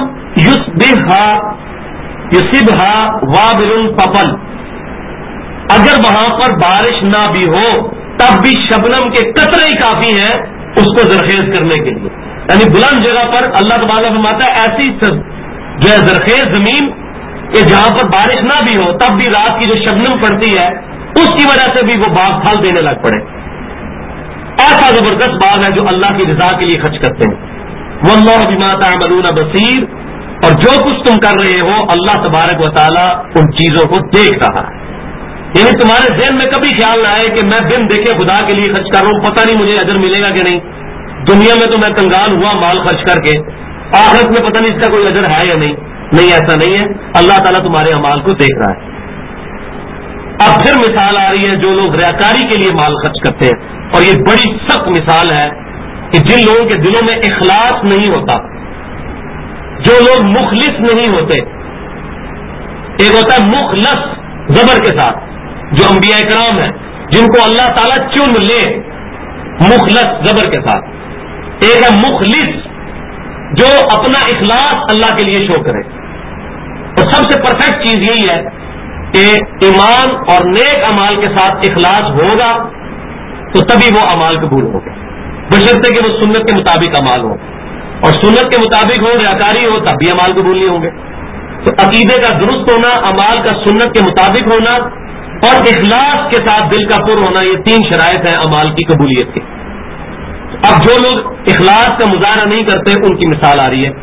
Speaker 1: يُصِبْهَا وَابِلٌ فَطَلٌ، اگر وہاں پر بارش نہ بھی ہو تب بھی شبنم کے قطرے ہی کافی ہیں اس کو زرخیز کرنے کے لیے۔ یعنی بلند جگہ پر اللہ تبارک فرماتا ہے ایسی جو ہے زرخیز زمین کہ جہاں پر بارش نہ بھی ہو تب بھی رات کی جو شبنم پڑتی ہے اس کی وجہ سے بھی وہ باغ پھل دینے لگ پڑے۔ ایسا زبردست باغ ہے جو اللہ کی رضا کے لیے خرچ کرتے ہیں۔ واللہ بما تعملون بصیر، اور جو کچھ تم کر رہے ہو اللہ تبارک و تعالیٰ ان چیزوں کو دیکھ رہا ہے. یعنی تمہارے ذہن میں کبھی خیال نہ آئے کہ میں بن دیکھے خدا کے لیے خرچ کر رہا ہوں, پتہ نہیں مجھے اجر ملے گا کہ نہیں. دنیا میں تو میں کنگال ہوا مال خرچ کر کے, آخرت میں پتہ نہیں اس کا کوئی اجر ہے یا نہیں. نہیں, ایسا نہیں ہے. اللہ تعالیٰ تمہارے اعمال کو دیکھ رہا ہے. اب پھر مثال آ رہی ہے جو لوگ ریاکاری کے لیے مال خرچ کرتے ہیں, اور یہ بڑی سخت مثال ہے کہ جن لوگوں کے دلوں میں اخلاص نہیں ہوتا, جو لوگ مخلص نہیں ہوتے. ایک ہوتا ہے مخلص زبر کے ساتھ, جو انبیاء کرام ہیں جن کو اللہ تعالیٰ چن لے, مخلص زبر کے ساتھ. ایک ہے مخلص جو اپنا اخلاص اللہ کے لیے شو کرے. اور سب سے پرفیکٹ چیز یہی ہے کہ ایمان اور نیک امال کے ساتھ اخلاص ہوگا تو تبھی وہ امال قبول ہوگا, بشرطے کہ وہ سنت کے مطابق امال ہو. اور سنت کے مطابق ہو, ریاکاری ہو, تب بھی امال قبول نہیں ہوں گے. تو عقیدے کا درست ہونا, امال کا سنت کے مطابق ہونا, اور اخلاص کے ساتھ دل کا پر ہونا, یہ 3 شرائط ہیں امال کی قبولیت کی. اب جو لوگ اخلاص کا مظاہرہ نہیں کرتے ان کی مثال آ رہی ہے.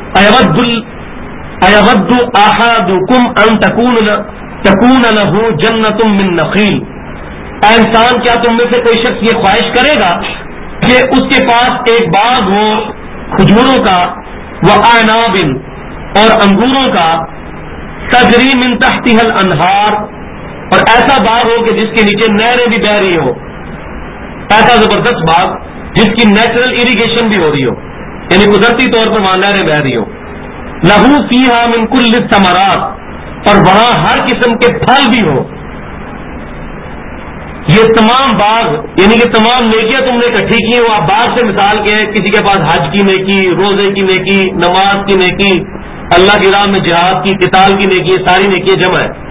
Speaker 1: اَيَوَدُّ أَحَدُكُمْ أَن تَكُونَ لَهُ جَنَّةٌ مِّن نَخِيلٍ. اے انسان, کیا تم میں سے کوئی شخص یہ خواہش کرے گا کہ اس کے پاس ایک باغ ہو کھجوروں کا, وَأَعْنَابٍ اور انگوروں کا, تَجْرِي مِن تَحْتِهَا الْأَنْهَارُ اور ایسا باغ ہو کہ جس کے نیچے نہریں بھی بہہ رہی ہو, ایسا زبردست باغ جس کی نیچرل اریگیشن بھی ہو رہی ہو, یعنی قدرتی طور پر وہاں نہریں بہہ رہی ہو. لَهُ فِيهَا مِن كُلِّ الثَّمَرَاتِ اور وہاں ہر قسم کے پھل بھی ہو. یہ تمام باغ یعنی کہ تمام نیکیاں تم نے اکٹھی کی ہیں. وہ آپ باغ سے مثال کے, کسی کے پاس حج کی نیکی, روزے کی نیکی, نماز کی نیکی, اللہ کی راہ میں جہاد کی, قتال کی نیکی, ساری نیکیاں جمع ہے.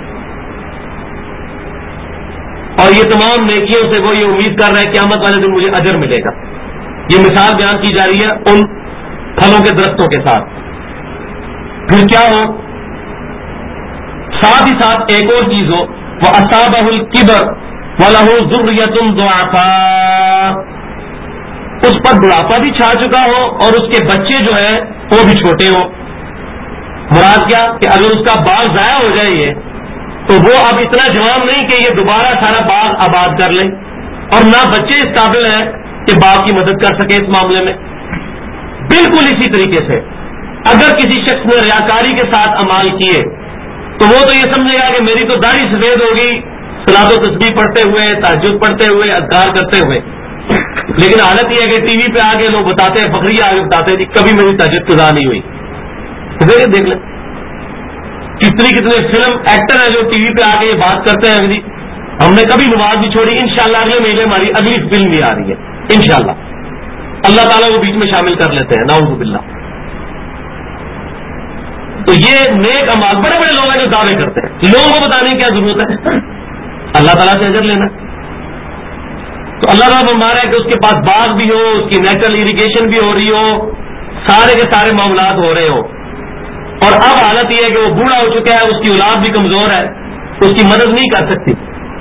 Speaker 1: اور یہ تمام نیکیوں سے وہ یہ امید کر رہا ہے قیامت والے دن مجھے اجر ملے گا. یہ مثال بیان کی جا رہی ہے ان پھلوں کے درختوں کے ساتھ. پھر کیا ہو, ساتھ ہی ساتھ ایک اور چیز ہو, وَأَصَابَهُ الْكِبَرُ وَلَهُ ذُرِّيَّةٌ ضُعَفَاءُ, اس پر بڑھاپا بھی چھا چکا ہو اور اس کے بچے جو ہیں وہ بھی چھوٹے ہوں. مراد کیا کہ اگر اس کا باغ ضائع ہو جائے یہ, تو وہ اب اتنا جوان نہیں کہ یہ دوبارہ سارا باغ آباد کر لیں, اور نہ بچے اس قابل ہیں کہ باپ کی مدد کر سکے اس معاملے میں. بالکل اسی طریقے سے اگر کسی شخص نے ریاکاری کے ساتھ اعمال کیے تو وہ تو یہ سمجھے گا کہ میری تو داڑھی سفید ہوگی صلاۃ و تسبیح پڑھتے ہوئے, تہجد پڑھتے ہوئے, اذکار کرتے ہوئے. لیکن حالت یہ ہے کہ ٹی وی پہ آگے لوگ بتاتے ہیں, بقریہ آگے بتاتے ہیں جی کبھی میری تہجد قضا نہیں ہوئی. دیکھ لیں کتنے فلم ایکٹر ہیں جو ٹی وی پہ آگے یہ بات کرتے ہیں, جی ہم نے کبھی نماز نہیں چھوڑی, انشاءاللہ اگلے مہینے ہماری اگلی فلم بھی آ رہی ہے انشاءاللہ. اللہ تعالیٰ وہ بیچ میں شامل کر لیتے ہیں, نعوذ باللہ. تو یہ نیک امال بڑے بڑے لوگ ہیں جو دعوے کرتے ہیں, لوگوں کو بتانے کی کیا ضرورت ہے, اللہ تعالیٰ سے اجر لینا. تو اللہ تعالیٰ فرما رہا ہے کہ اس کے پاس باغ بھی ہو, اس کی نیچرل اریگیشن بھی ہو رہی ہو, سارے کے سارے معاملات ہو رہے ہو, اور اب حالت یہ ہے کہ وہ بوڑھا ہو چکا ہے, اس کی اولاد بھی کمزور ہے, اس کی مدد نہیں کر سکتی.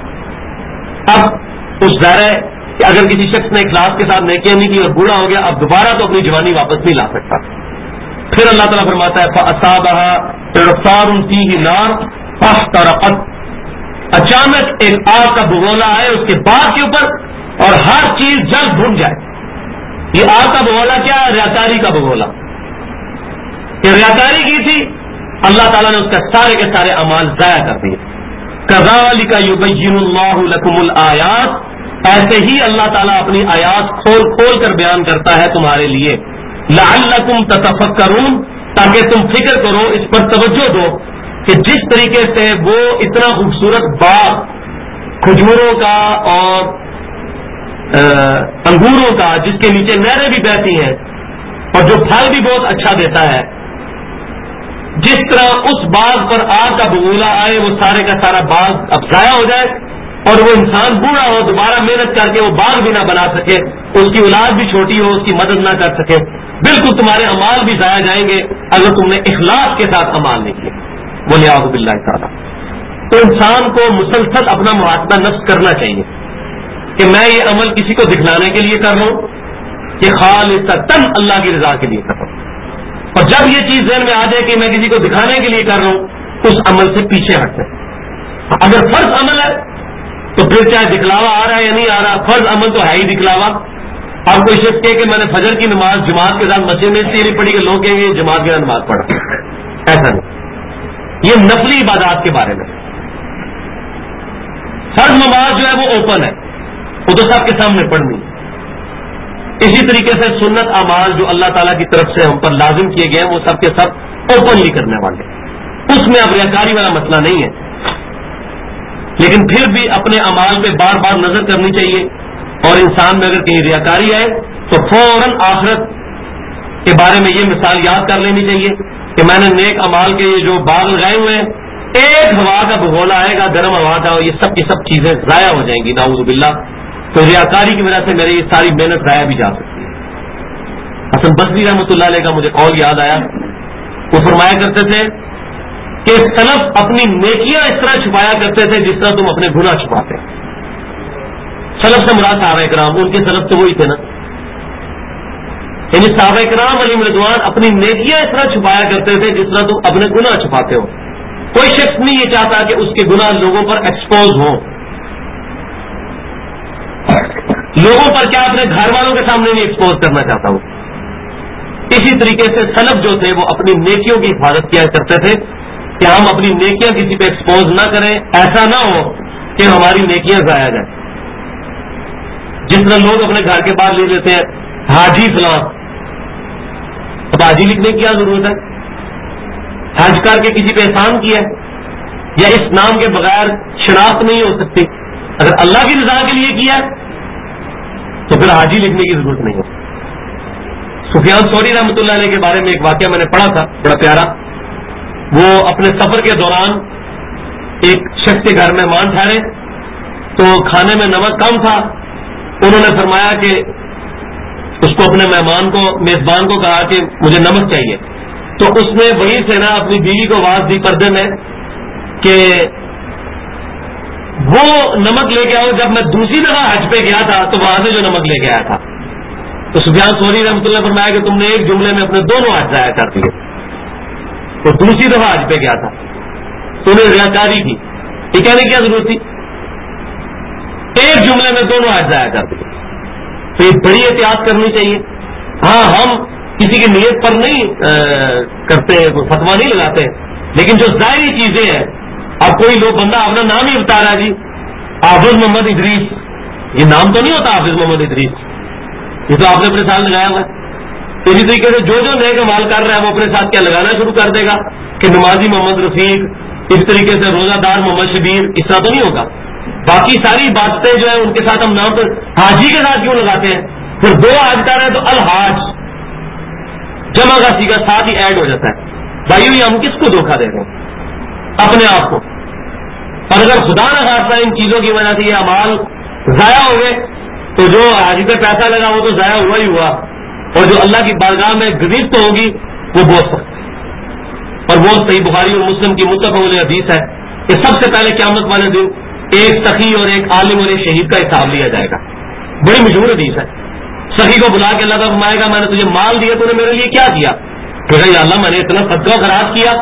Speaker 1: اب اس ظاہر ہے کہ اگر کسی شخص نے اخلاص کے ساتھ نیکیاں نہیں کی اور بوڑھا ہو گیا, اب دوبارہ تو اپنی جوانی واپس نہیں لا سکتا. پھر اللہ تعالیٰ فرماتا ہے فَأَصَابَهَا إِعْصَارٌ فِيهِ نَارٌ فَاحْتَرَقَتْ, اچانک ایک آگ کا بگولا آئے اس کے باغ کے اوپر اور ہر چیز جل بھن جائے. یہ آگ کا بگولا کیا ہے, ریاکاری کا بگولا. یہ ریاکاری کی تھی, اللہ تعالیٰ نے اس کا سارے کے سارے اعمال ضائع کر دیے. كَذَلِكَ يُبَيِّنُ اللَّهُ لَكُمُ الْآيَاتِ, ایسے ہی اللہ تعالیٰ اپنی آیات کھول کھول کر بیان کرتا ہے تمہارے لیے. لعلکم تتفکرون, تاکہ تم فکر کرو, اس پر توجہ دو کہ جس طریقے سے وہ اتنا خوبصورت باغ کھجوروں کا اور انگوروں کا جس کے نیچے نہریں بھی بہتی ہیں اور جو پھل بھی بہت اچھا دیتا ہے, جس طرح اس باغ پر آگ کا بگولا آئے وہ سارے کا سارا باغ اب ضائع ہو جائے اور وہ انسان بوڑھا ہو, دوبارہ محنت کر کے وہ باغ بھی نہ بنا سکے, اس کی اولاد بھی چھوٹی ہو, اس کی مدد نہ کر سکے. بالکل تمہارے اعمال بھی ضائع جائیں گے اگر تم نے اخلاص کے ساتھ اعمال نہیں کیے. وَلِعَوْذُ بِاللَّهِ تعالیٰ. تو انسان کو مسلسل اپنا محاسبہ نفس کرنا چاہیے کہ میں یہ عمل کسی کو دکھلانے کے لیے کر رہا ہوں کہ خالصتاً اللہ کی رضا کے لیے کر رہا ہوں. اور جب یہ چیز ذہن میں آ جائے کہ میں کسی کو دکھانے کے لیے کر رہا ہوں، اس عمل سے پیچھے ہٹتے ہیں۔ اگر فرض عمل ہے تو پھر چاہے دکھلاوا آ رہا ہے یا نہیں آ رہا، فرض عمل تو ہے ہی دکھلاوا۔ اب کوئی شخص کہے کہ میں نے فجر کی نماز جماعت کے ساتھ مسجد میں اس لیے نہیں پڑھی کہ لوگ کہیں گے جماعت کے ساتھ نماز پڑھا، ایسا نہیں۔ یہ نفلی عبادات کے بارے میں۔ فرض نماز جو ہے وہ اوپن ہے، وہ تو سب کے سامنے پڑھنی ہے۔ اسی طریقے سے سنت اعمال جو اللہ تعالیٰ کی طرف سے ہم پر لازم کیے گئے ہیں وہ سب کے سب اوپنلی کرنے والے، اس میں اب ریاکاری والا مسئلہ نہیں ہے، لیکن پھر بھی اپنے اعمال پہ بار بار نظر کرنی چاہیے، اور انسان میں اگر کہیں ریاکاری آئے تو فوراً آخرت کے بارے میں یہ مثال یاد کر لینی چاہیے کہ میں نے نیک اعمال کے یہ جو باغ لگائے ہوئے ہیں، ایک ہوا کا بگولا آئے گا، گرم ہوا کا، یہ سب کی سب چیزیں ضائع ہو جائیں گی نعوذ باللہ۔ تو ریاکاری کی وجہ سے میری یہ ساری محنت ضائع بھی جا سکتی ہے۔ حسن بصری رحمۃ اللہ علیہ کا مجھے قول یاد آیا، وہ فرمایا کرتے تھے کہ سلف اپنی نیکیاں اس طرح چھپایا کرتے تھے جس طرح تم اپنے گناہ چھپاتے۔ سلف سے مراد صحابہ کرام، ان کے سلف تو وہی تھے نا، یعنی صحابہ کرام علیہم رضوان اپنی نیکیاں اس طرح چھپایا کرتے تھے جس طرح تم اپنے گناہ چھپاتے ہو۔ کوئی شخص نہیں یہ چاہتا کہ اس کے گناہ لوگوں پر ایکسپوز ہوں، لوگوں پر کیا اپنے گھر والوں کے سامنے نہیں ایکسپوز کرنا چاہتا ہوں۔ اسی طریقے سے سلف جو تھے وہ اپنی نیکیوں کی حفاظت کیا کرتے تھے کہ ہم اپنی نیکیاں کسی پہ ایکسپوز نہ کریں، ایسا نہ ہو کہ ہماری نیکیاں ضائع جائیں۔ جس طرح لوگ اپنے گھر کے باہر لکھ لیتے ہیں حاجی فلاں، اب حاجی لکھنے کی کیا ضرورت ہے؟ حج کر کے کسی پہ احسان کیا ہے، یا اس نام کے بغیر شناخت نہیں ہو سکتی؟ اگر اللہ کی رضا کے لیے کیا ہے تو پھر حاجی لکھنے کی ضرورت نہیں ہے۔ سفیان ثوری رحمۃ اللہ علیہ کے بارے میں ایک واقعہ میں نے پڑھا تھا بڑا پیارا۔ وہ اپنے سفر کے دوران ایک شخص کے گھر مہمان ٹھہرے تو کھانے میں نمک کم تھا، انہوں نے فرمایا کہ اس کو اپنے مہمان کو میزبان کو کہا کہ مجھے نمک چاہیے، تو اس نے وہیں سے نا اپنی بیوی کو آواز دی پردے میں کہ وہ نمک لے کے آؤ جب میں دوسری دفعہ حج پہ گیا تھا تو وہاں سے جو نمک لے کے آیا تھا۔ تو سفیان ثوری رحمۃ اللہ نے فرمایا کہ تم نے ایک جملے میں اپنے دونوں حج ضائع کر دیے، تو دوسری دفعہ حج پہ گیا تھا تو نے ریاکاری کی، یہ کہنے کی کیا ضرورت تھی؟ ایک جملے میں دونوں حج ضائع کر دیے۔ تو یہ بڑی احتیاط کرنی چاہیے۔ ہاں ہم کسی کی نیت پر نہیں کرتے، فتوا نہیں لگاتے، لیکن جو ظاہری چیزیں ہیں، اب کوئی لوگ بندہ اپنا نام ہی بتا رہا ہے، جی حافظ محمد ادریس، یہ نام تو نہیں ہوتا حافظ محمد ادریس، یہ تو آپ نے اپنے ساتھ لگایا ہوا ہے۔ اسی طریقے سے جو نیک مال کر رہا ہے وہ اپنے ساتھ کیا لگانا شروع کر دے گا کہ نمازی محمد رفیق، اس طریقے سے روزہ دار محمد شبیر، اس طرح تو نہیں ہوگا۔ باقی ساری باتیں جو ہے ان کے ساتھ ہم نام تو حاجی کے ساتھ کیوں لگاتے ہیں؟ پھر دو حاج کر رہے ہیں تو الحاج جمع کا سیگا ساتھ ہی ایڈ ہو جاتا ہے۔ بھائیو یہ ہم کس کو دھوکہ دے رہے ہیں؟ اپنے آپ کو۔ اور اگر خدا نہ خاصہ ان چیزوں کی وجہ سے یہ اعمال ضائع ہو گئے تو جو حاجی پہ پیسہ لگا وہ تو ضائع ہوا ہی ہوا، اور جو اللہ کی بارگاہ میں گزشت ہوگی وہ بہت سخت ہے۔ اور وہ صحیح بخاری اور مسلم کی متفق علیہ حدیث ہے کہ سب سے پہلے قیامت والے دن ایک سخی اور ایک عالم اور ایک شہید کا حساب لیا جائے گا۔ بڑی مشہور حدیث ہے۔ سخی کو بلا کے اللہ تعالیٰ فرمائے گا میں نے تجھے مال دیا، تو نے میرے لیے کیا کیا؟ کہ یا اللہ میں نے اتنا صدقہ خیرات کیا۔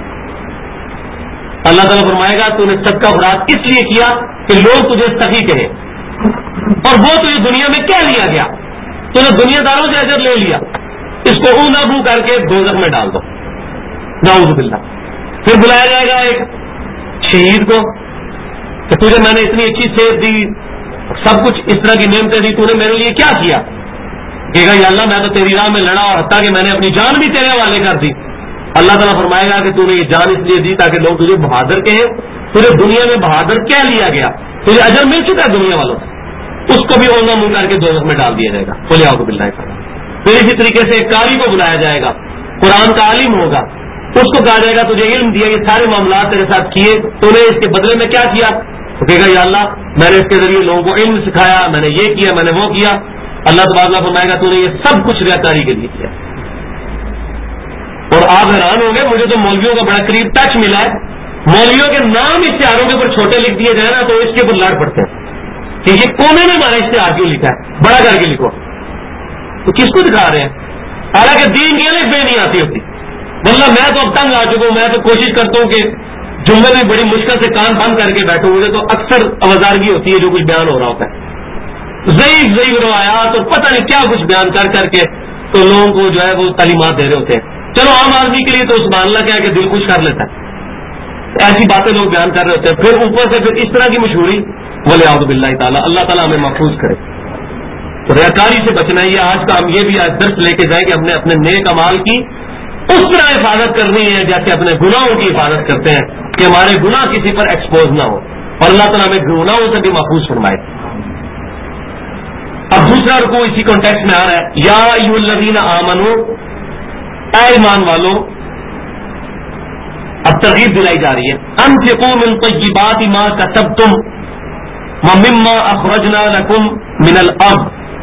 Speaker 1: اللہ تعالیٰ فرمائے گا تو نے صدقہ خیرات اس لیے کیا کہ لوگ تجھے سخی کہیں، اور وہ تجھے دنیا میں کیا لیا گیا؟ تو نے دنیا داروں سے اجر لے لیا، اس کو اون ابو کر کے دوزخ میں ڈال دو، نعوذ باللہ۔ پھر بلایا جائے گا ایک شہید کو کہ تجھے میں نے اتنی اچھی صحت دی، سب کچھ اس طرح کی نعمتیں دی، تو نے میرے لیے کیا کیا؟ کہے گا یا اللہ میں تو تیری راہ میں لڑا، اور حتیٰ کہ میں نے اپنی جان بھی تیرے حوالے کر دی۔ اللہ تعالیٰ فرمائے گا کہ تو نے یہ جان اس لیے دی تاکہ لوگ تجھے بہادر کہیں، تجھے دنیا میں بہادر کیا لیا گیا؟ تجھے اجر مل چکا ہے دنیا والوں سے، اس کو بھی اونا منہ کر کے دوزخ میں ڈال دیا جائے گا۔ بولے اعوذ باللہ۔ پھر اسی طریقے سے ایک قاری کو بلایا جائے گا، قرآن کا عالم ہوگا، اس کو کہا جائے گا تجھے علم دیا، یہ سارے معاملات تیرے ساتھ کیے، تو نے اس کے بدلے میں کیا کیا؟ تو کہے گا یا اللہ میں نے اس کے ذریعے لوگوں کو علم سکھایا، میں نے یہ کیا، میں نے وہ کیا۔ اللہ تبارک فرمائے گا تو نے یہ سب کچھ ریاکاری کے لیے کیا۔ اور آپ حیران ہوں گے، مجھے تو مولویوں کا بڑا قریب ٹچ ملا ہے، مولویوں کے نام اشتہاروں کے اوپر چھوٹے لکھ دیے جائے نا تو اس کے اوپر لڑ پڑتے ہیں کہ یہ کونے میں ہمارا اشتہار کیوں لکھا ہے، بڑا کر کے لکھو۔ تو کس کو دکھا رہے ہیں؟ حالانکہ دین کی الف بے نہیں آتی ہوتی. مطلب میں تو اب تنگ آ چکا ہوں. میں تو کوشش کرتا ہوں کہ جملے میں بڑی مشکل سے کان بند کر کے بیٹھوں. مجھے تو اکثر آوازارگی ہوتی ہے جو کچھ بیان ہو رہا ہوتا ہے, ضعیف روایات اور پتہ نہیں کیا کچھ بیان کر کر کے تو لوگوں کو جو ہے وہ تعلیمات دے رہے ہوتے ہیں. چلو عام آدمی کے لیے تو سبحان اللہ کیا ہے کہ دل خوش کر لیتا ہے, ایسی باتیں لوگ بیان کر رہے ہوتے ہیں. پھر اوپر سے پھر اس طرح کی مشہوری, ولیعوذ باللہ تعالیٰ, اللہ تعالیٰ ہمیں محفوظ کرے. تو ریاکاری سے بچنا ہے. یہ آج کا ہم یہ بھی آج درس لے کے جائیں کہ ہم نے اپنے نیک اعمال کی اس طرح حفاظت کرنی ہے جیسے اپنے گناہوں کی حفاظت کرتے ہیں کہ ہمارے گناہ کسی پر ایکسپوز نہ ہو, اور اللہ تعالیٰ ہمیں گناہوں سے بھی محفوظ فرمائے. اب دوسرا رکوع اسی کانٹیکسٹ میں آ رہا ہے, یا ایھا الذین آمنوا, اے ایمان والو. اب ترغیب دلائی جا رہی ہے, انفقوا من طیبات ما کسبتم ومما اخرجنا لکم من الارض,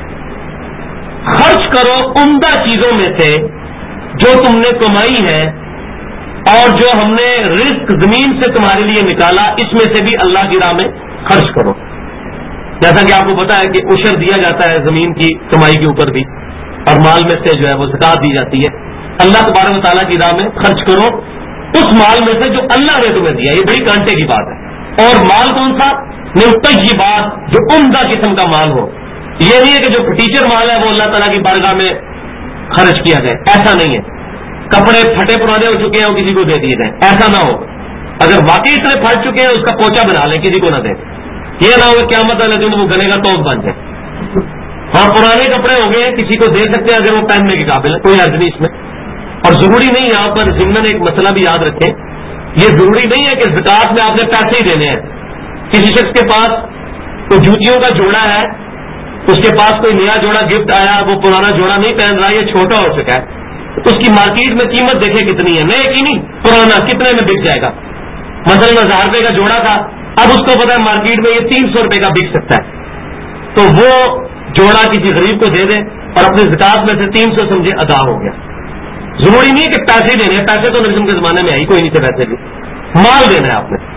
Speaker 1: خرچ کرو عمدہ چیزوں میں سے جو تم نے کمائی ہے اور جو ہم نے رزق زمین سے تمہارے لیے نکالا, اس میں سے بھی اللہ کی راہ میں خرچ کرو. جیسا کہ آپ کو پتا ہے کہ عشر دیا جاتا ہے زمین کی کمائی کے اوپر بھی, اور مال میں سے جو ہے وہ زکات دی جاتی ہے. اللہ تبارک و تعالیٰ کی راہ میں خرچ کرو اس مال میں سے جو اللہ نے تمہیں دیا. یہ بڑی کانٹے کی بات ہے. اور مال کون سا؟ طیبات, جو عمدہ قسم کا مال ہو. یہ نہیں ہے کہ جو ٹیچر مال ہے وہ اللہ تعالیٰ کی بارگاہ میں خرچ کیا جائے, ایسا نہیں ہے. کپڑے پھٹے پرانے ہو چکے ہیں وہ کسی کو دے دیے جائیں, ایسا نہ ہو. اگر واقعی اتنے پھٹ چکے ہیں اس کا پوچا بنا لیں, کسی کو نہ دیں. یہ نہ ہو قیامت والے دن وہ گلے کا توق بن جائے. ہاں پرانے کپڑے ہو گئے کسی کو دے سکتے ہیں اگر وہ پہننے کے قابل ہے, کوئی حرج نہیں اس میں. اور ضروری نہیں, یہاں پر ضمن ایک مسئلہ بھی یاد رکھیں, یہ ضروری نہیں ہے کہ زکات میں آپ نے پیسے ہی دینے ہیں. کسی شخص کے پاس کوئی جوتیوں کا جوڑا ہے, اس کے پاس کوئی نیا جوڑا گفٹ آیا, وہ پرانا جوڑا نہیں پہن رہا, یہ چھوٹا ہو چکا ہے, اس کی مارکیٹ میں قیمت دیکھے کتنی ہے, نئے کی نہیں پرانا کتنے میں بک جائے گا. مثلا 1000 روپے کا جوڑا تھا, اب اس کو پتا ہے مارکیٹ میں یہ 300 روپے کا بک سکتا ہے, تو وہ جوڑا کسی غریب کو دے دے اور اپنے زکات میں سے 300 سمجھے ادا ہو گیا. ضروری نہیں ہے کہ پیسے دینے ہیں, پیسے تو نظم کے زمانے میں آئی کوئی نہیں تھے پیسے بھی, مال دینا ہے آپ نے.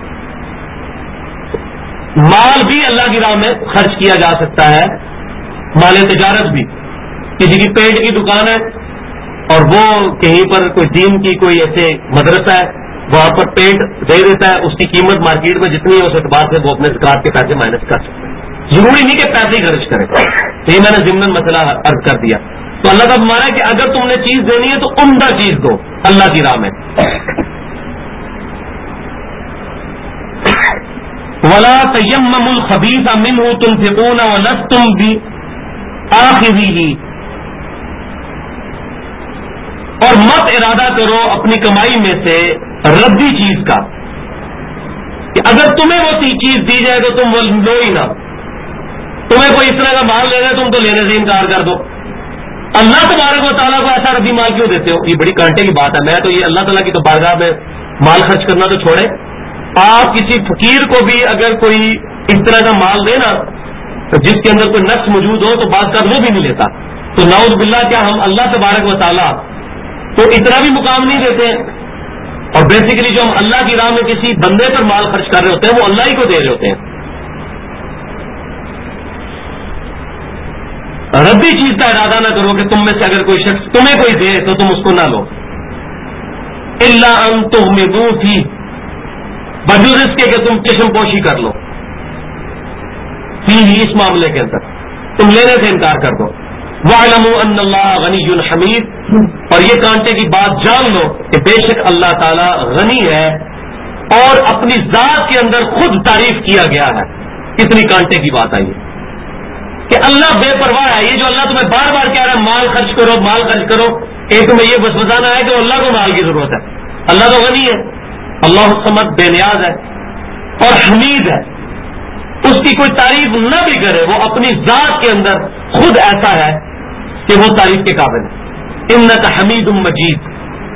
Speaker 1: مال بھی اللہ کی راہ میں خرچ کیا جا سکتا ہے, مال تجارت بھی. کسی کی پینٹ کی دکان ہے اور وہ کہیں پر کوئی دین کی کوئی ایسے مدرسہ ہے, وہاں پر پینٹ دے دیتا ہے, اس کی قیمت مارکیٹ میں جتنی ہے اس اعتبار سے وہ اپنے زکات کے پیسے مائنس کر سکتے ہیں. ضروری نہیں کہ پیسے ہی خرچ کرے. یہ میں نے ضمن مسئلہ عرض کر دیا. تو اللہ کا فرمان ہے کہ اگر تم نے چیز دینی ہے تو عمدہ چیز دو اللہ کی راہ میں. ولا تیمموا الخبیث منه تنفقون ولستم بآخذه, اور مت ارادہ کرو اپنی کمائی میں سے ردی چیز کا, کہ اگر تمہیں وہ چیز دی جائے تو تم وہ لو ہی نہ. تمہیں کوئی اس طرح کا مال لینا ہے تم تو لینے سے انکار کر دو. اللہ تبارک و تعالیٰ کو ایسا ردی مال کیوں دیتے ہو؟ یہ بڑی کانٹے کی بات ہے. میں تو یہ اللہ تعالیٰ کی تو بارگاہ میں مال خرچ کرنا تو چھوڑے, آپ کسی فقیر کو بھی اگر کوئی اس طرح کا مال دے نا جس کے اندر کوئی نقص موجود ہو تو بات کر وہ بھی نہیں لیتا. تو نعوذ باللہ کیا ہم اللہ تبارک و تعالیٰ تو اتنا بھی مقام نہیں دیتے ہیں, اور بیسیکلی جو ہم اللہ کی راہ میں کسی بندے پر مال خرچ کر رہے ہوتے ہیں وہ اللہ ہی کو دے رہے ہوتے ہیں. ردی چیز کا ارادہ نہ کرو کہ تم میں سے اگر کوئی شخص تمہیں کوئی دے تو تم اس کو نہ لو. الا ان تغمضوا فیہ, بجوز اس کے کہ تم چشم پوشی کر لو, فیہ اس معاملے کے اندر تم لینے سے انکار کر دو. وَاعْلَمُوا أَنَّ اللَّهَ غَنِيٌّ حَمِيدٌ, اور یہ کانٹے کی بات جان لو کہ بے شک اللہ تعالیٰ غنی ہے اور اپنی ذات کے اندر خود تعریف کیا گیا ہے. کتنی کانٹے کی بات آئی کہ اللہ بے پرواہ ہے. یہ جو اللہ تمہیں بار بار کہہ رہا ہے مال خرچ کرو مال خرچ کرو, ایک تمہیں یہ بس بتانا ہے کہ اللہ کو مال کی ضرورت ہے. اللہ تو غنی ہے, اللہ الصمد بے نیاز ہے اور حمید ہے, اس کی کوئی تعریف نہ بھی کرے, وہ اپنی ذات کے اندر خود ایسا ہے کہ وہ تعریف کے قابل ہے. انک حمید مجید,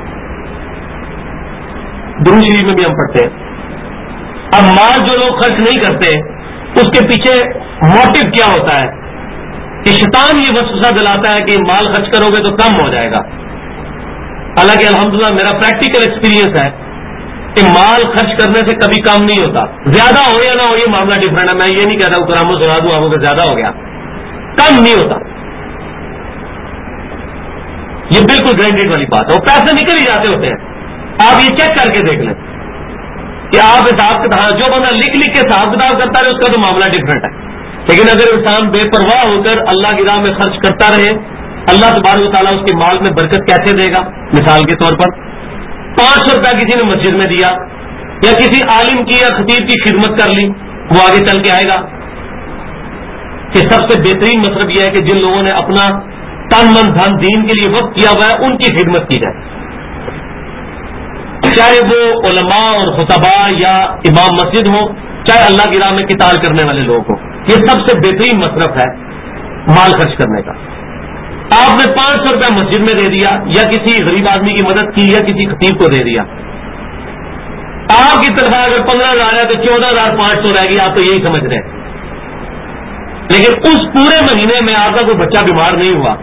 Speaker 1: درود شریف میں بھی ہم پڑھتے ہیں. اب مال جو لوگ خرچ نہیں کرتے اس کے پیچھے موٹو کیا ہوتا ہے کہ شیطان یہ وسوسہ دلاتا ہے کہ مال خرچ کرو گے تو کم ہو جائے گا. حالانکہ الحمدللہ میرا پریکٹیکل ایکسپیرینس ہے کہ مال خرچ کرنے سے کبھی کم نہیں ہوتا. زیادہ ہو یا نہ ہو یہ معاملہ ڈفرینٹ ہے. میں یہ نہیں کہتا ہوں کراموں سنا دوں آپ کو کہ زیادہ ہو گیا, کم نہیں ہوتا. یہ بالکل گرینٹیڈ والی بات ہے. وہ پیسے نکل ہی جاتے ہوتے ہیں. آپ یہ چیک کر کے دیکھ لیں کہ آپ حساب کتاب, جو بندہ لکھ کے حساب کتاب کرتا رہے اس کا تو معاملہ ڈفرینٹ ہے. لیکن اگر انسان بے پرواہ ہو کر اللہ کی راہ میں خرچ کرتا رہے, اللہ تبارک و تعالیٰ اس کے مال میں برکت کیسے دے گا. مثال کے طور پر 500 روپیہ کسی نے مسجد میں دیا یا کسی عالم کی یا خطیب کی خدمت کر لی, وہ آگے چل کے آئے گا کہ سب سے بہترین مطلب یہ ہے کہ جن لوگوں نے اپنا تن من دھن دین کے لیے وقت کیا ہوا ہے ان کی خدمت کی جائے, چاہے وہ علماء اور خطباء یا امام مسجد ہو, چاہے اللہ کی راہ میں قتال کرنے والے لوگ ہوں. یہ سب سے بہترین مصرف ہے مال خرچ کرنے کا. آپ نے 500 روپیہ مسجد میں دے دیا یا کسی غریب آدمی کی مدد کی یا کسی خطیب کو دے دیا. آپ کی تنخواہ اگر 15,000 ہے تو 14,500 رہ گی, آپ تو یہی سمجھ رہے ہیں. لیکن اس پورے مہینے میں آپ کا کوئی بچہ بیمار نہیں ہوا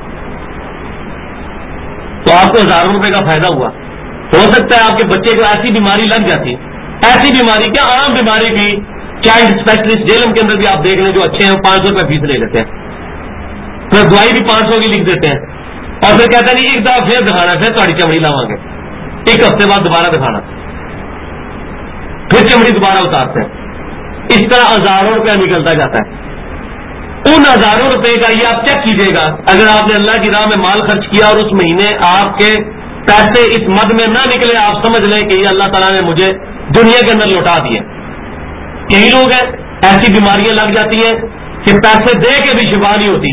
Speaker 1: تو آپ کو ہزاروں روپے کا فائدہ ہوا. ہو سکتا ہے آپ کے بچے کو ایسی بیماری لگ جاتی, ایسی بیماری کیا عام بیماری بھی, چائلڈ اسپیشلسٹ جیلم کے اندر بھی آپ دیکھ لیں جو اچھے ہیں 500 روپے فیس لے لیتے ہیں, پھر دوائی بھی 500 کی لکھ دیتے ہیں اور پھر کہتے ہیں ایک دفعہ پھر دکھانا, پھر تھوڑی چمڑی لاواں گے, ایک ہفتے بعد دوبارہ دکھانا, پھر چمڑی دوبارہ اتارتے ہیں. اس طرح ہزاروں روپیہ نکلتا جاتا ہے. ان ہزاروں روپے کا یہ آپ چیک کیجئے گا, اگر آپ نے اللہ کی راہ میں مال خرچ کیا اور اس مہینے آپ کے پیسے اس مد میں نہ نکلے, آپ سمجھ لیں کہ یہ اللہ تعالیٰ نے مجھے دنیا کے اندر لوٹا دیے. کئی لوگ ہیں ایسی بیماریاں لگ جاتی ہیں کہ پیسے دے کے بھی شفا نہیں ہوتی.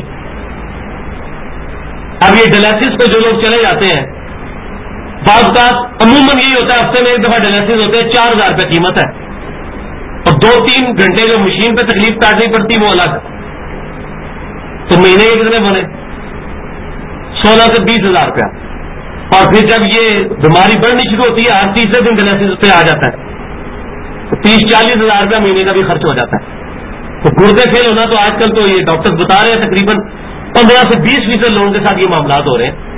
Speaker 1: اب یہ ڈائلسس پہ جو لوگ چلے جاتے ہیں, بعض کا عموماً یہی ہوتا ہے ہفتے میں ایک دفعہ ڈائلسس ہوتے ہیں, 4,000 روپے قیمت ہے, اور 2-3 گھنٹے جو مشین پہ تکلیف کاٹنی پڑتی وہ الگ. تو مہینے کے کتنے بنے, 16 سے 20,000 روپیہ. اور پھر جب یہ بیماری بڑھنی شروع ہوتی ہے, ہر تیسرے دن ڈائلسس پہ آ جاتا ہے, تو 30-40,000 روپیہ مہینے کا بھی خرچ ہو جاتا ہے. تو گردے فیل ہونا تو آج کل تو یہ ڈاکٹر بتا رہے ہیں تقریباً 15 سے 20% لوگوں کے ساتھ یہ معاملات ہو رہے ہیں.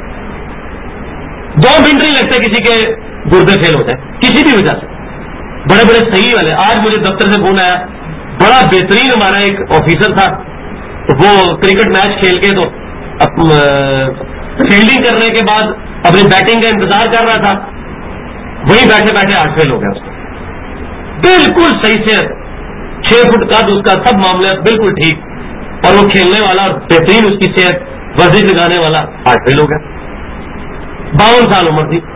Speaker 1: 2 منٹ نہیں لگتے کسی کے گردے فیل ہوتے ہیں کسی بھی وجہ سے, بڑے بڑے صحیح والے. آج مجھے دفتر سے فون آیا, بڑا بہترین ہمارا ایک آفیسر تھا, وہ کرکٹ میچ کھیل کے تو فیلڈنگ کرنے کے بعد اپنی بیٹنگ کا انتظار کر رہا تھا, وہی بیٹھے بیٹھے ہارٹ فیل ہو گیا اس کا. بالکل صحیح سے 6 فٹ قد اس کا, سب معاملے بالکل ٹھیک, اور وہ کھیلنے والا بہترین اس کی صحت, ورزش لگانے والا, ہارٹ فیل ہو گیا. 52 سال عمر تھی.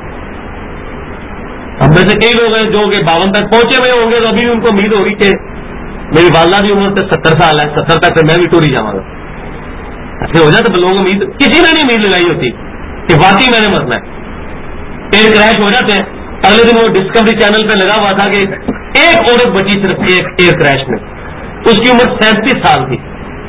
Speaker 1: ہم میں سے کئی لوگ ہیں جو کہ 52 تک پہنچے ہوئے ہوں گے تو ابھی بھی ان کو امید ہوگی کہ میری والدہ بھی عمر سے 70 سال ہے, 70 تک میں بھی ٹور ہی جاؤں گا. ایسے ہو جاتا لوگوں امید, کسی نے نہیں امید لگائی ہوتی کہ واقعی میں نے مرنا ہے. ایئر کریش ہو جاتے ہیں. اگلے دن وہ ڈسکوری چینل پہ لگا ہوا تھا کہ ایک عورت بچی صرف ایک ایئر کریش میں, اس کی عمر 37 سال تھی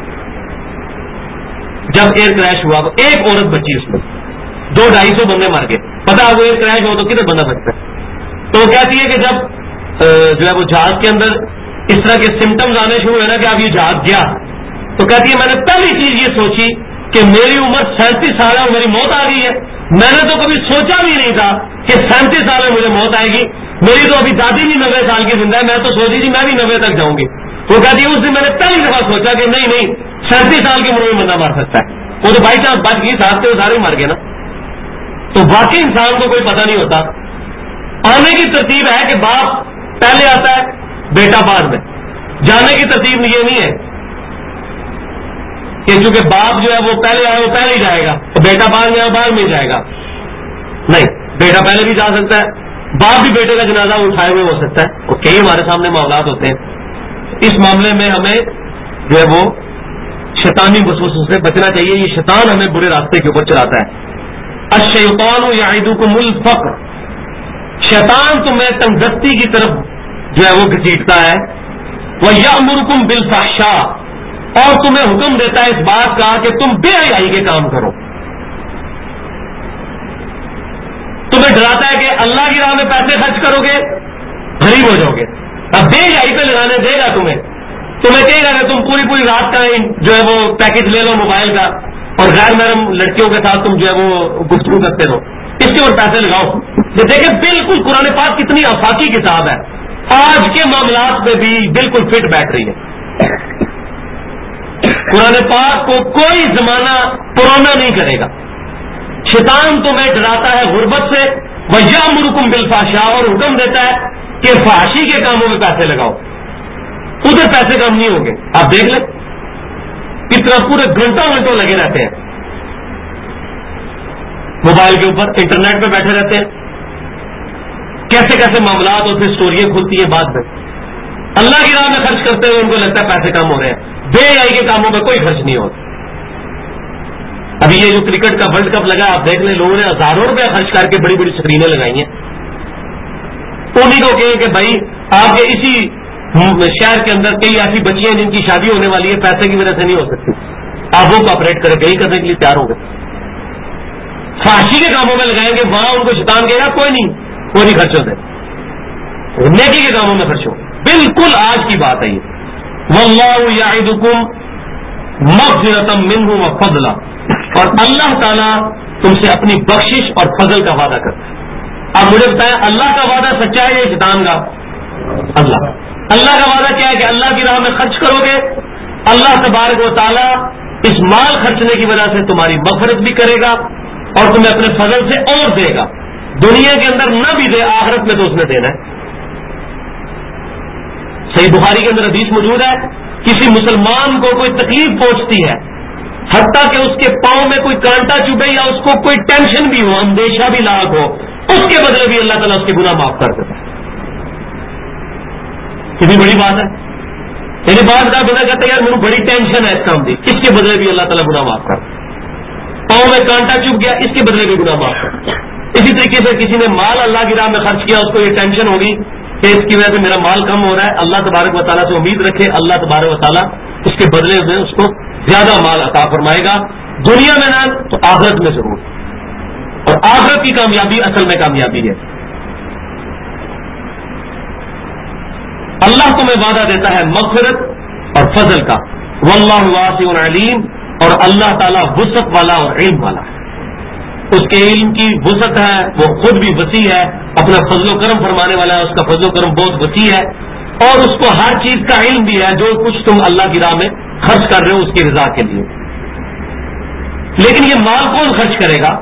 Speaker 1: جب ایئر کریش ہوا. ایک عورت بچی, اس میں 200-250 بندے مر گئے. پتا وہ ایئر کریش ہو تو کتنے بندہ بچتا ہے. تو وہ کہتی ہے کہ جب جو ہے وہ جہاز کے اندر اس طرح کے سمٹمز آنے شروع ہوئے نا کہ اب یہ جہاز گیا, تو کہتی ہے میں نے پہلی چیز یہ سوچی کہ میری عمر 37 سال ہے اور میری موت آ گئی ہے. میں نے تو کبھی سوچا بھی نہیں تھا کہ 37 سال میں مجھے موت آئے گی. میری تو ابھی دادی بھی 90 سال کی زندہ ہے, میں تو سوچی تھی میں بھی 90 تک جاؤں گی. وہ کہتی ہے اس دن میں نے پہلی دفعہ سوچا کہ نہیں 37 سال کی عمر میں بندہ مر سکتا ہے. وہ تو بائی چانس بچ گئی, ساتھ کے سارے مر گئے نا. تو واقعی انسان کو کوئی پتہ نہیں ہوتا. آنے کی ترتیب ہے کہ باپ پہلے آتا ہے, بیٹا بعد میں. جانے کی ترتیب یہ نہیں ہے کہ چونکہ باپ جو ہے وہ پہلے آئے وہ پہلے ہی جائے گا, تو بیٹا بعد میں آئے بعد میں جائے گا. نہیں, بیٹا پہلے بھی جا سکتا ہے, باپ بھی بیٹے کا جنازہ اٹھائے ہوئے ہو سکتا ہے. اور کئی ہمارے سامنے معاملات ہوتے ہیں. اس معاملے میں ہمیں جو ہے وہ شیطانی وسوسوں سے بچنا چاہیے. یہ شیطان ہمیں برے راستے کے اوپر چلاتا ہے. الشیطان یعدکم الفقر, شیطان تمہیں تنگدستی کی طرف جو ہے وہ گھسیٹتا ہے. وَيَأْمُرُكُمْ بِالْفَحْشَاءِ, اور تمہیں حکم دیتا ہے اس بات کا کہ تم بے حیائی کے کام کرو. تمہیں ڈراتا ہے کہ اللہ کی راہ میں پیسے خرچ کرو گے غریب ہو جاؤ گے. اب بے حیائی پہ لگانے دے گا تمہیں کہے گا کہ تم پوری رات کا جو ہے وہ پیکج لے لو موبائل کا, اور غیر محرم لڑکیوں کے ساتھ تم جو ہے وہ گفتگو کرتے رہو, اس کے اوپر پیسے لگاؤ. دیکھیں بالکل قرآن پاک کتنی آفاقی کتاب ہے, آج کے معاملات میں بھی بالکل فٹ بیٹھ رہی ہے. قرآن پاک کو کوئی زمانہ پرانا نہیں کرے گا. شیطان تمہیں ڈراتا ہے غربت سے، وَيَأْمُرُكُمْ بِالْفَحْشَاءِ، اور حکم دیتا ہے کہ فحاشی کے کاموں میں پیسے لگاؤ، ادھر پیسے کم نہیں ہوں گے۔ آپ دیکھ لیں کتنا پورے گھنٹوں لگے رہتے ہیں موبائل کے اوپر، انٹرنیٹ پہ بیٹھے رہتے ہیں، کیسے کیسے معاملات ہوتے، اسٹوریاں کھلتی ہیں بعد میں۔ اللہ کی راہ میں خرچ کرتے ہوئے ان کو لگتا ہے پیسے کم ہو رہے ہیں، بے حیائی کے کاموں میں کوئی خرچ نہیں ہوتا۔ ابھی یہ جو کرکٹ کا ورلڈ کپ لگا، آپ دیکھ لیں لوگوں نے ہزاروں روپے خرچ کر کے بڑی بڑی اسکرینیں لگائی ہیں، انہیں کو کہیں کہ بھائی آپ کے اسی شہر کے اندر کئی ایسی بچیاں جن کی شادی ہونے والی ہے، پیسے کی وجہ سے نہیں ہو سکتی، آپ وہ کوآپریٹ کریں، کہیں کرنے کے لیے تیار ہو گئے۔ فحاشی کے کاموں میں لگائیں گے، وہاں ان کو شیطان کہے گا کوئی نہیں خرچ ہوتے، نیکی کے کاموں میں خرچ ہو۔ بالکل آج کی بات ہے یہ، واللہ یعدکم مغفرۃ منہ وفضلا، اور اللہ تعالیٰ تم سے اپنی بخشش اور فضل کا وعدہ کرتا ہے۔ آپ مجھے بتائیں اللہ کا وعدہ سچا ہے یا شیطان کا؟ اللہ کا وعدہ کیا ہے کہ اللہ کی راہ میں خرچ کرو گے، اللہ تبارک و تعالیٰ اس مال خرچنے کی وجہ سے تمہاری مغفرت بھی کرے گا اور تمہیں اپنے فضل سے اور دے گا، دنیا کے اندر نہ بھی دے، آخرت میں تو اس نے دینا ہے۔ صحیح بخاری کے اندر حدیث موجود ہے، کسی مسلمان کو کوئی تکلیف پہنچتی ہے، حتیٰ کہ اس کے پاؤں میں کوئی کانٹا چبھے یا اس کو کوئی ٹینشن بھی ہو، اندیشہ بھی لاحق ہو، اس کے بدلے بھی اللہ تعالیٰ اس کے گناہ معاف کر دیتا ہے۔ کتنی بڑی بات ہے، یعنی بعض کا بندہ کہتا ہے یار مجھے بڑی ٹینشن ہے اس کام کی، اس کے بدلے بھی اللہ تعالیٰ گناہ معاف کر، پاؤں میں کانٹا چبھ گیا، اس کے بدلے بھی گناہ معاف کر۔ اسی طریقے سے کسی نے مال اللہ کی راہ میں خرچ کیا، اس کو یہ ٹینشن ہوگی کہ اس کی وجہ سے میرا مال کم ہو رہا ہے، اللہ تبارک و تعالیٰ سے امید رکھے، اللہ تبارک و تعالیٰ اس کے بدلے میں اس کو زیادہ مال عطا فرمائے گا، دنیا میں نہ تو آخرت میں ضرور، اور آخرت کی کامیابی اصل میں کامیابی ہے۔ اللہ تمہیں وعدہ دیتا ہے مغفرت اور فضل کا، واللہ واسع علیم، اور اللہ تعالیٰ وسعت والا اور علم والا ہے، اس کے علم کی وسعت ہے، وہ خود بھی وسیع ہے، اپنا فضل و کرم فرمانے والا ہے، اس کا فضل و کرم بہت وسیع ہے، اور اس کو ہر چیز کا علم بھی ہے، جو کچھ تم اللہ کی راہ میں خرچ کر رہے ہو اس کی رضا کے لیے۔ لیکن یہ مال کون خرچ کرے گا؟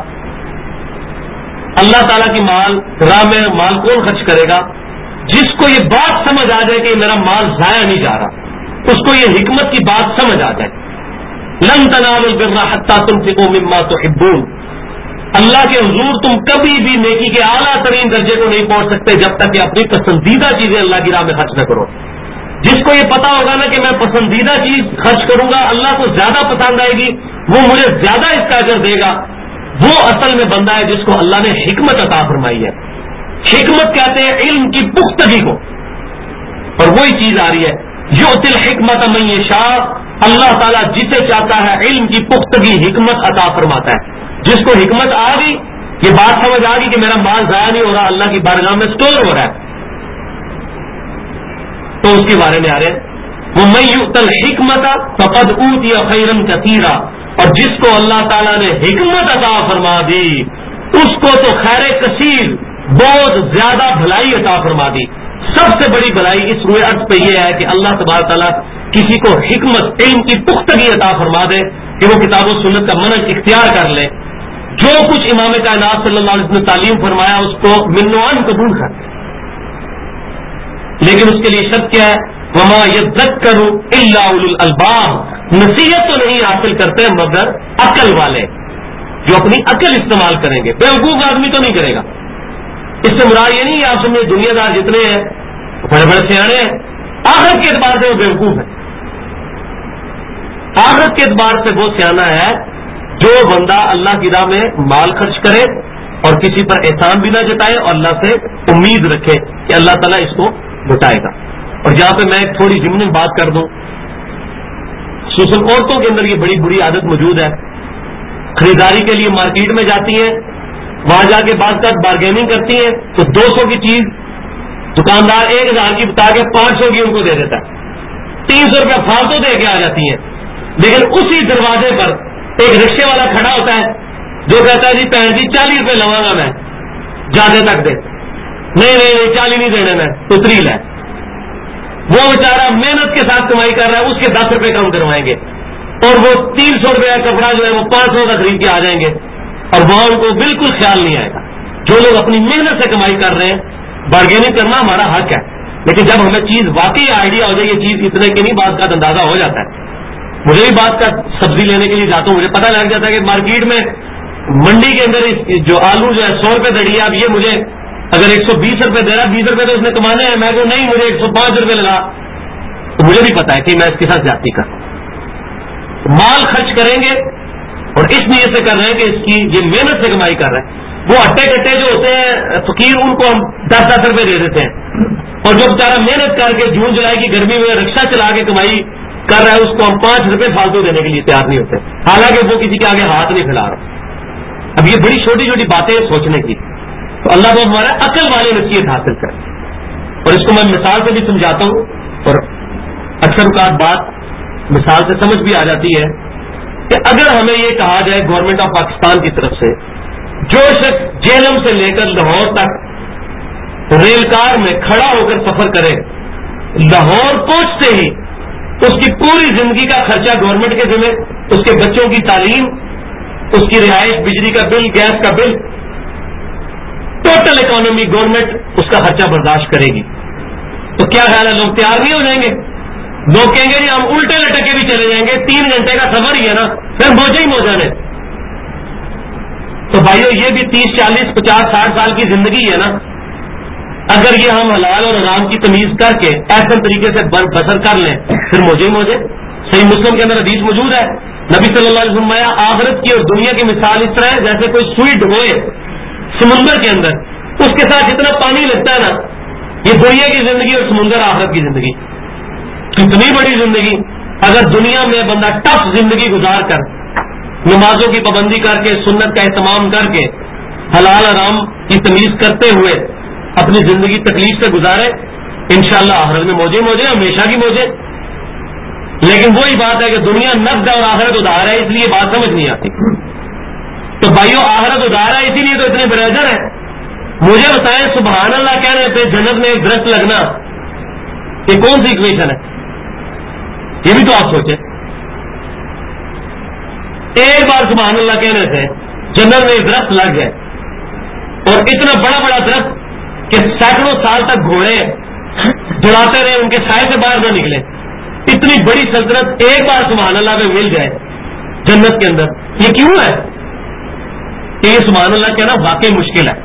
Speaker 1: اللہ تعالیٰ کی راہ میں مال کون خرچ کرے گا؟ جس کو یہ بات سمجھ آ جائے کہ میرا مال ضائع نہیں جا رہا، اس کو یہ حکمت کی بات سمجھ آ جائے۔ لن تنالوا البر حتى تنفقوا مما تحبون، اللہ کے حضور تم کبھی بھی نیکی کے اعلیٰ ترین درجے کو نہیں پہنچ سکتے جب تک کہ اپنی پسندیدہ چیزیں اللہ کی راہ میں خرچ نہ کرو۔ جس کو یہ پتا ہوگا نا کہ میں پسندیدہ چیز خرچ کروں گا، اللہ کو زیادہ پسند آئے گی، وہ مجھے زیادہ اس کا اجر دے گا، وہ اصل میں بندہ ہے جس کو اللہ نے حکمت عطا فرمائی ہے۔ حکمت کہتے ہیں علم کی پختگی کو، اور وہی چیز آ رہی ہے یؤتی الحکمت من یشاء، اللہ تعالیٰ جسے چاہتا ہے علم کی پختگی حکمت عطا فرماتا ہے۔ جس کو حکمت آ گئی، یہ بات سمجھ آ گئی کہ میرا مال ضائع نہیں ہو رہا، اللہ کی بارگاہ میں اسٹور ہو رہا ہے، تو اس کے بارے میں آ رہے ہیں وَمَن يُؤْتَ الْحِكْمَةَ فَقَدْ أُوتِيَ خَيْرًا كَثِيرًا، اور جس کو اللہ تعالیٰ نے حکمت عطا فرما دی اس کو تو خیر کثیر، بہت زیادہ بھلائی عطا فرما دی۔ سب سے بڑی بھلائی اس روئے ارض پہ یہ ہے کہ اللہ تبارک تعالیٰ کسی کو حکمت علم کی پختگی عطا فرما دے کہ وہ کتاب و سنت کا منہج اختیار کر لے، جو کچھ امام کائنات صلی اللہ علیہ وسلم نے تعلیم فرمایا اس کو من و عن قبول کر دے۔ لیکن اس کے لیے شرط کیا ہے؟ وما یذکر الا اولو الالباب، نصیحت تو نہیں حاصل کرتے مگر عقل والے، جو اپنی عقل استعمال کریں گے، بیوقوف آدمی تو نہیں کرے گا۔ اس سے مراد یہ نہیں کہ آپ سمجھے دنیا دار جتنے ہیں بڑے بڑے سیانے ہیں، آخرت کے اعتبار سے وہ بیوقوف ہے۔ آخرت کے اعتبار سے وہ سیانا ہے جو بندہ اللہ کی راہ میں مال خرچ کرے اور کسی پر احسان بھی نہ جتائے اور اللہ سے امید رکھے کہ اللہ تعالیٰ اس کو لٹائے گا۔ اور جہاں پہ میں ایک تھوڑی ضمنی بات کر دوں، خصوصاً عورتوں کے اندر یہ بڑی بری عادت موجود ہے، خریداری کے لیے مارکیٹ میں جاتی ہیں، وہاں جا کے بعض کا بارگیننگ کرتی ہیں تو 200 کی چیز دکاندار 1000 کی بتا کے 500 کی ان کو دے دیتا ہے، 300 روپیہ فالتو دے کے آ جاتی ہیں۔ لیکن اسی دروازے پر ایک رکشے والا کھڑا ہوتا ہے جو کہتا ہے جی 40 روپے لواں گا میں جانے تک دے، نہیں 40 نہیں دینے میں اتری لے۔ وہ بیچارہ محنت کے ساتھ کمائی کر رہا ہے، اس کے 10 روپے کم کروائیں گے اور وہ 300 روپے کا کپڑا جو ہے وہ 500 کا خرید کے آ جائیں گے۔ اور وہاں ان کو بالکل خیال نہیں آئے گا. جو لوگ اپنی محنت سے کمائی کر رہے ہیں، بارگیننگ کرنا ہمارا حق ہے، لیکن جب ہمیں چیز واقعی آئیڈیا ہو جائے یہ چیز اتنے کی نہیں، بعض کا اندازہ ہو جاتا ہے. مجھے بھی بات کا سبزی لینے کے لیے جاتا ہوں، مجھے پتہ لگ جاتا ہے کہ مارکیٹ میں منڈی کے اندر جو آلو جو ہے 100 روپے دڑی ہے، اب یہ مجھے اگر 120 روپے دے رہا، 20 روپے تو اس نے کمانے ہیں، میں کو نہیں مجھے 105 روپے لگا، تو مجھے بھی پتا ہے کہ میں اس کے ساتھ زیادتی کروں. مال خرچ کریں گے اور اس نیت سے کر رہے ہیں کہ اس کی یہ محنت سے کمائی کر رہے ہیں. وہ ہٹے کٹے جو ہوتے ہیں فقیر، ان کو ہم 10-10 روپے دے دیتے ہیں، اور جو بیچارہ محنت کر کے جون جولائی کی گرمی میں رکشہ چلا کے کمائی کر رہا ہے اس کو ہم 5 روپے فالتو دینے کے لیے تیار نہیں ہوتے، حالانکہ وہ کسی کے آگے ہاتھ نہیں پھیلا رہا. اب یہ بڑی چھوٹی چھوٹی باتیں سوچنے کی، تو اللہ کو ہمارا عقل والی نصیحت حاصل کرے. اور اس کو میں مثال سے بھی سمجھاتا ہوں، اور اکثر اوقات بات مثال سے سمجھ بھی آ جاتی ہے کہ اگر ہمیں یہ کہا جائے گورنمنٹ آف پاکستان کی طرف سے جو شخص جہلم سے لے کر لاہور تک ریل کار میں کھڑا ہو کر سفر کرے، لاہور پہنچتے ہی اس کی پوری زندگی کا خرچہ گورنمنٹ کے ذمہ، اس کے بچوں کی تعلیم، اس کی رہائش، بجلی کا بل، گیس کا بل، ٹوٹل اکانومی گورنمنٹ اس کا خرچہ برداشت کرے گی، تو کیا خیال ہے لوگ تیار نہیں ہو جائیں گے؟ لوگ کہیں گے جی ہم الٹے لٹکے بھی چلے جائیں گے، 3 گھنٹے کا سفر ہی ہے نا، پھر موجے ہی موجہ نے. تو بھائیو یہ بھی 30 40 50 60 سال کی زندگی ہے نا، اگر یہ ہم حلال اور حرام کی تمیز کر کے ایسے طریقے سے بسر کر لیں پھر موجے ہی موجے. صحیح مسلم کے اندر حدیث موجود ہے، نبی صلی اللہ علیہ وسلم آخرت کی اور دنیا کی مثال اس طرح ہے جیسے کوئی سوئی ڈبوئے سمندر کے اندر، اس کے ساتھ جتنا پانی لگتا ہے نا، یہ دنیا کی زندگی اور سمندر آخرت کی زندگی کتنی بڑی زندگی. اگر دنیا میں بندہ ٹف زندگی گزار کر نمازوں کی پابندی کر کے سنت کا اہتمام کر کے حلال حرام کی تمیز کرتے ہوئے اپنی زندگی تکلیف سے گزارے، انشاءاللہ آخرت میں موجے موجے، ہمیشہ کی موجے. لیکن وہی بات ہے کہ دنیا نقد اور آخرت ادھار ہے، اس لیے بات سمجھ نہیں آتی. تو بھائیو آخرت ادھار ہے اسی لیے تو اتنے بڑے اجر ہیں. مجھے بتائیں سبحان اللہ کہنے پہ جنت میں ایک درخت لگنا یہ کون سی اکویشن ہے؟ یہ بھی تو آپ سوچیں. ایک بار سبحان اللہ کہنے سے جنت میں ایک درخت لگ جائے، اور اتنا بڑا بڑا درخت کہ سینکڑوں سال تک گھوڑے جڑاتے رہے ان کے سائے سے باہر نہ نکلے، اتنی بڑی سلطنت ایک بار سبحان اللہ میں مل جائے جنت کے اندر. یہ کیوں ہے کہ یہ سبحان اللہ کہنا واقعی مشکل ہے.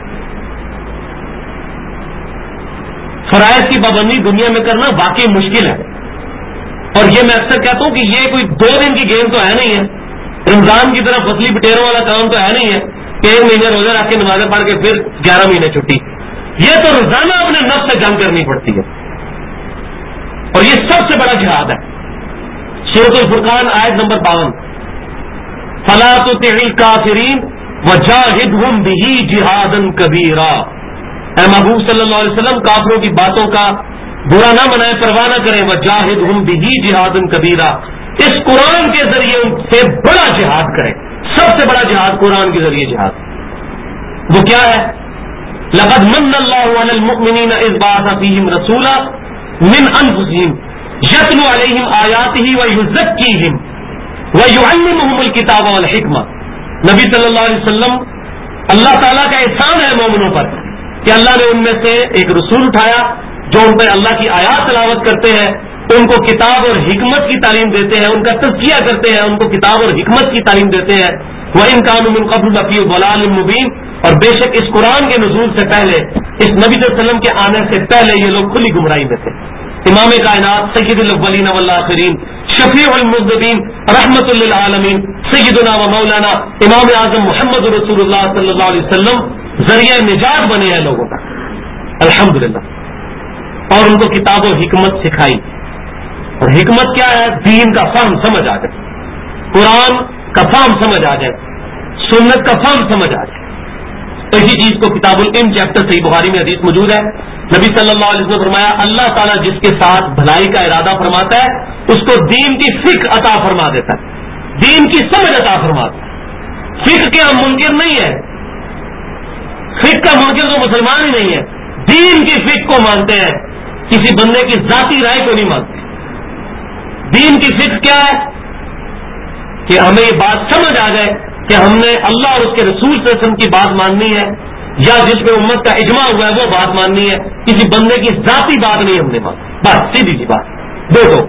Speaker 1: فرائض کی پابندی دنیا میں کرنا واقعی مشکل ہے. اور یہ میں اکثر کہتا ہوں کہ یہ کوئی 2 دن کی گیم تو ہے نہیں ہے، رمضان کی طرح فصلی پٹیروں والا کام تو ہے نہیں ہے کہ 1 مہینے روزہ رکھ کے نمازیں پڑھ کے پھر 11 مہینے چھٹی. یہ تو روزانہ اپنے نفس سے جنگ کرنی پڑتی ہے، اور یہ سب سے بڑا جہاد ہے. سورۃ الفرقان آیت نمبر 52، فلا تطع الکافرین وجاہدہم بہ جہادا کبیرا. اے محبوب صلی اللہ علیہ وسلم کافروں کی باتوں کا برا نہ منائے، پرواہ نہ کریں. وجاہدہم بہ جہادا کبیرا، اس قرآن کے ذریعے ان سے بڑا جہاد کریں. سب سے بڑا جہاد قرآن کے ذریعے جہاد. وہ کیا ہے؟ لقد من اللہ علی المؤمنین اذ بعث فیہم رسولا من انفسہم یتلو علیہم آیاتہ ویزکیہم ویعلمہم الکتاب والحکمہ. نبی صلی اللہ علیہ وسلم، اللہ تعالیٰ کا احسان ہے مومنوں پر کہ اللہ نے ان میں سے ایک رسول اٹھایا جو ان پہ اللہ کی آیات تلاوت کرتے ہیں، ان کو کتاب اور حکمت کی تعلیم دیتے ہیں، ان کا تزکیہ کرتے ہیں، ان کو کتاب اور حکمت کی تعلیم دیتے ہیں. وَإِن كَانُوا مِن قَبْلُ لَفِي ضَلَالٍ مُبِينٍ. اور بے شک اس قرآن کے نزول سے پہلے، اس نبی صلی اللہ علیہ وسلم کے آنے سے پہلے یہ لوگ کھلی گمراہی میں تھے. امام کائنات سید الاولین والآخرین شفیع المذنبین رحمت للعالمین سیدنا و مولانا امام اعظم محمد رسول اللہ صلی اللہ علیہ وسلم ذریعہ نجات بنے ہیں لوگوں کا الحمدللہ. اور ان کو کتاب و حکمت سکھائی. اور حکمت کیا ہے؟ دین کا فہم سمجھ آ جائے، قرآن کا فہم سمجھ آ جائے، سنت کا فہم سمجھ آ جائے. تو اسی چیز کو کتاب العلم چیپٹر صحیح بخاری میں حدیث موجود ہے. نبی صلی اللہ علیہ وسلم نے فرمایا اللہ تعالیٰ جس کے ساتھ بھلائی کا ارادہ فرماتا ہے اس کو دین کی فقہ عطا فرما دیتا ہے، دین کی سمجھ عطا فرماتا ہے. فقہ کے ہم منکر نہیں ہے، فقہ کا منکر تو مسلمان ہی نہیں ہے. دین کی فقہ کو مانتے ہیں، کسی بندے کی ذاتی رائے کو نہیں مانتے. دین کی فقہ کیا ہے کہ ہمیں یہ بات سمجھ آ جائے کہ ہم نے اللہ اور اس کے رسول صلی اللہ علیہ وسلم کی بات ماننی ہے یا جس پہ امت کا اجماع ہوا ہے وہ بات ماننی ہے، کسی بندے کی ذاتی بات نہیں ہم نے مانی، بس سیدھی سی بات دو دو۔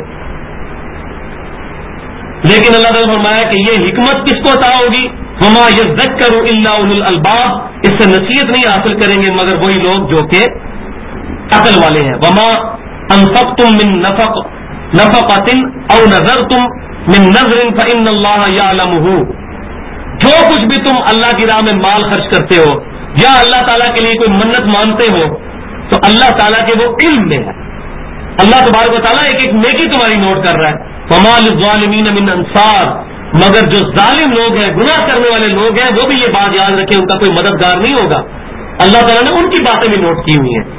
Speaker 1: لیکن اللہ تعالیٰ نے فرمایا کہ یہ حکمت کس کو عطا ہوگی؟ وما یذکر الا اولو الالباب، اس سے نصیحت نہیں حاصل کریں گے مگر وہی لوگ جو کہ عقل والے ہیں۔ وما انفقتم من نفقۃ او نذرتم من نذر فان اللہ یعلمہ، جو کچھ بھی تم اللہ کی راہ میں مال خرچ کرتے ہو یا اللہ تعالیٰ کے لیے کوئی منت مانتے ہو تو اللہ تعالیٰ کے وہ علم میں ہے، اللہ تبارک و تعالیٰ ایک ایک نیکی تمہاری نوٹ کر رہا ہے۔ وما للظالمین من انصار، مگر جو ظالم لوگ ہیں، گناہ کرنے والے لوگ ہیں، وہ بھی یہ بات یاد رکھیں ان کا کوئی مددگار نہیں ہوگا، اللہ تعالیٰ نے ان کی باتیں بھی نوٹ کی ہوئی ہیں۔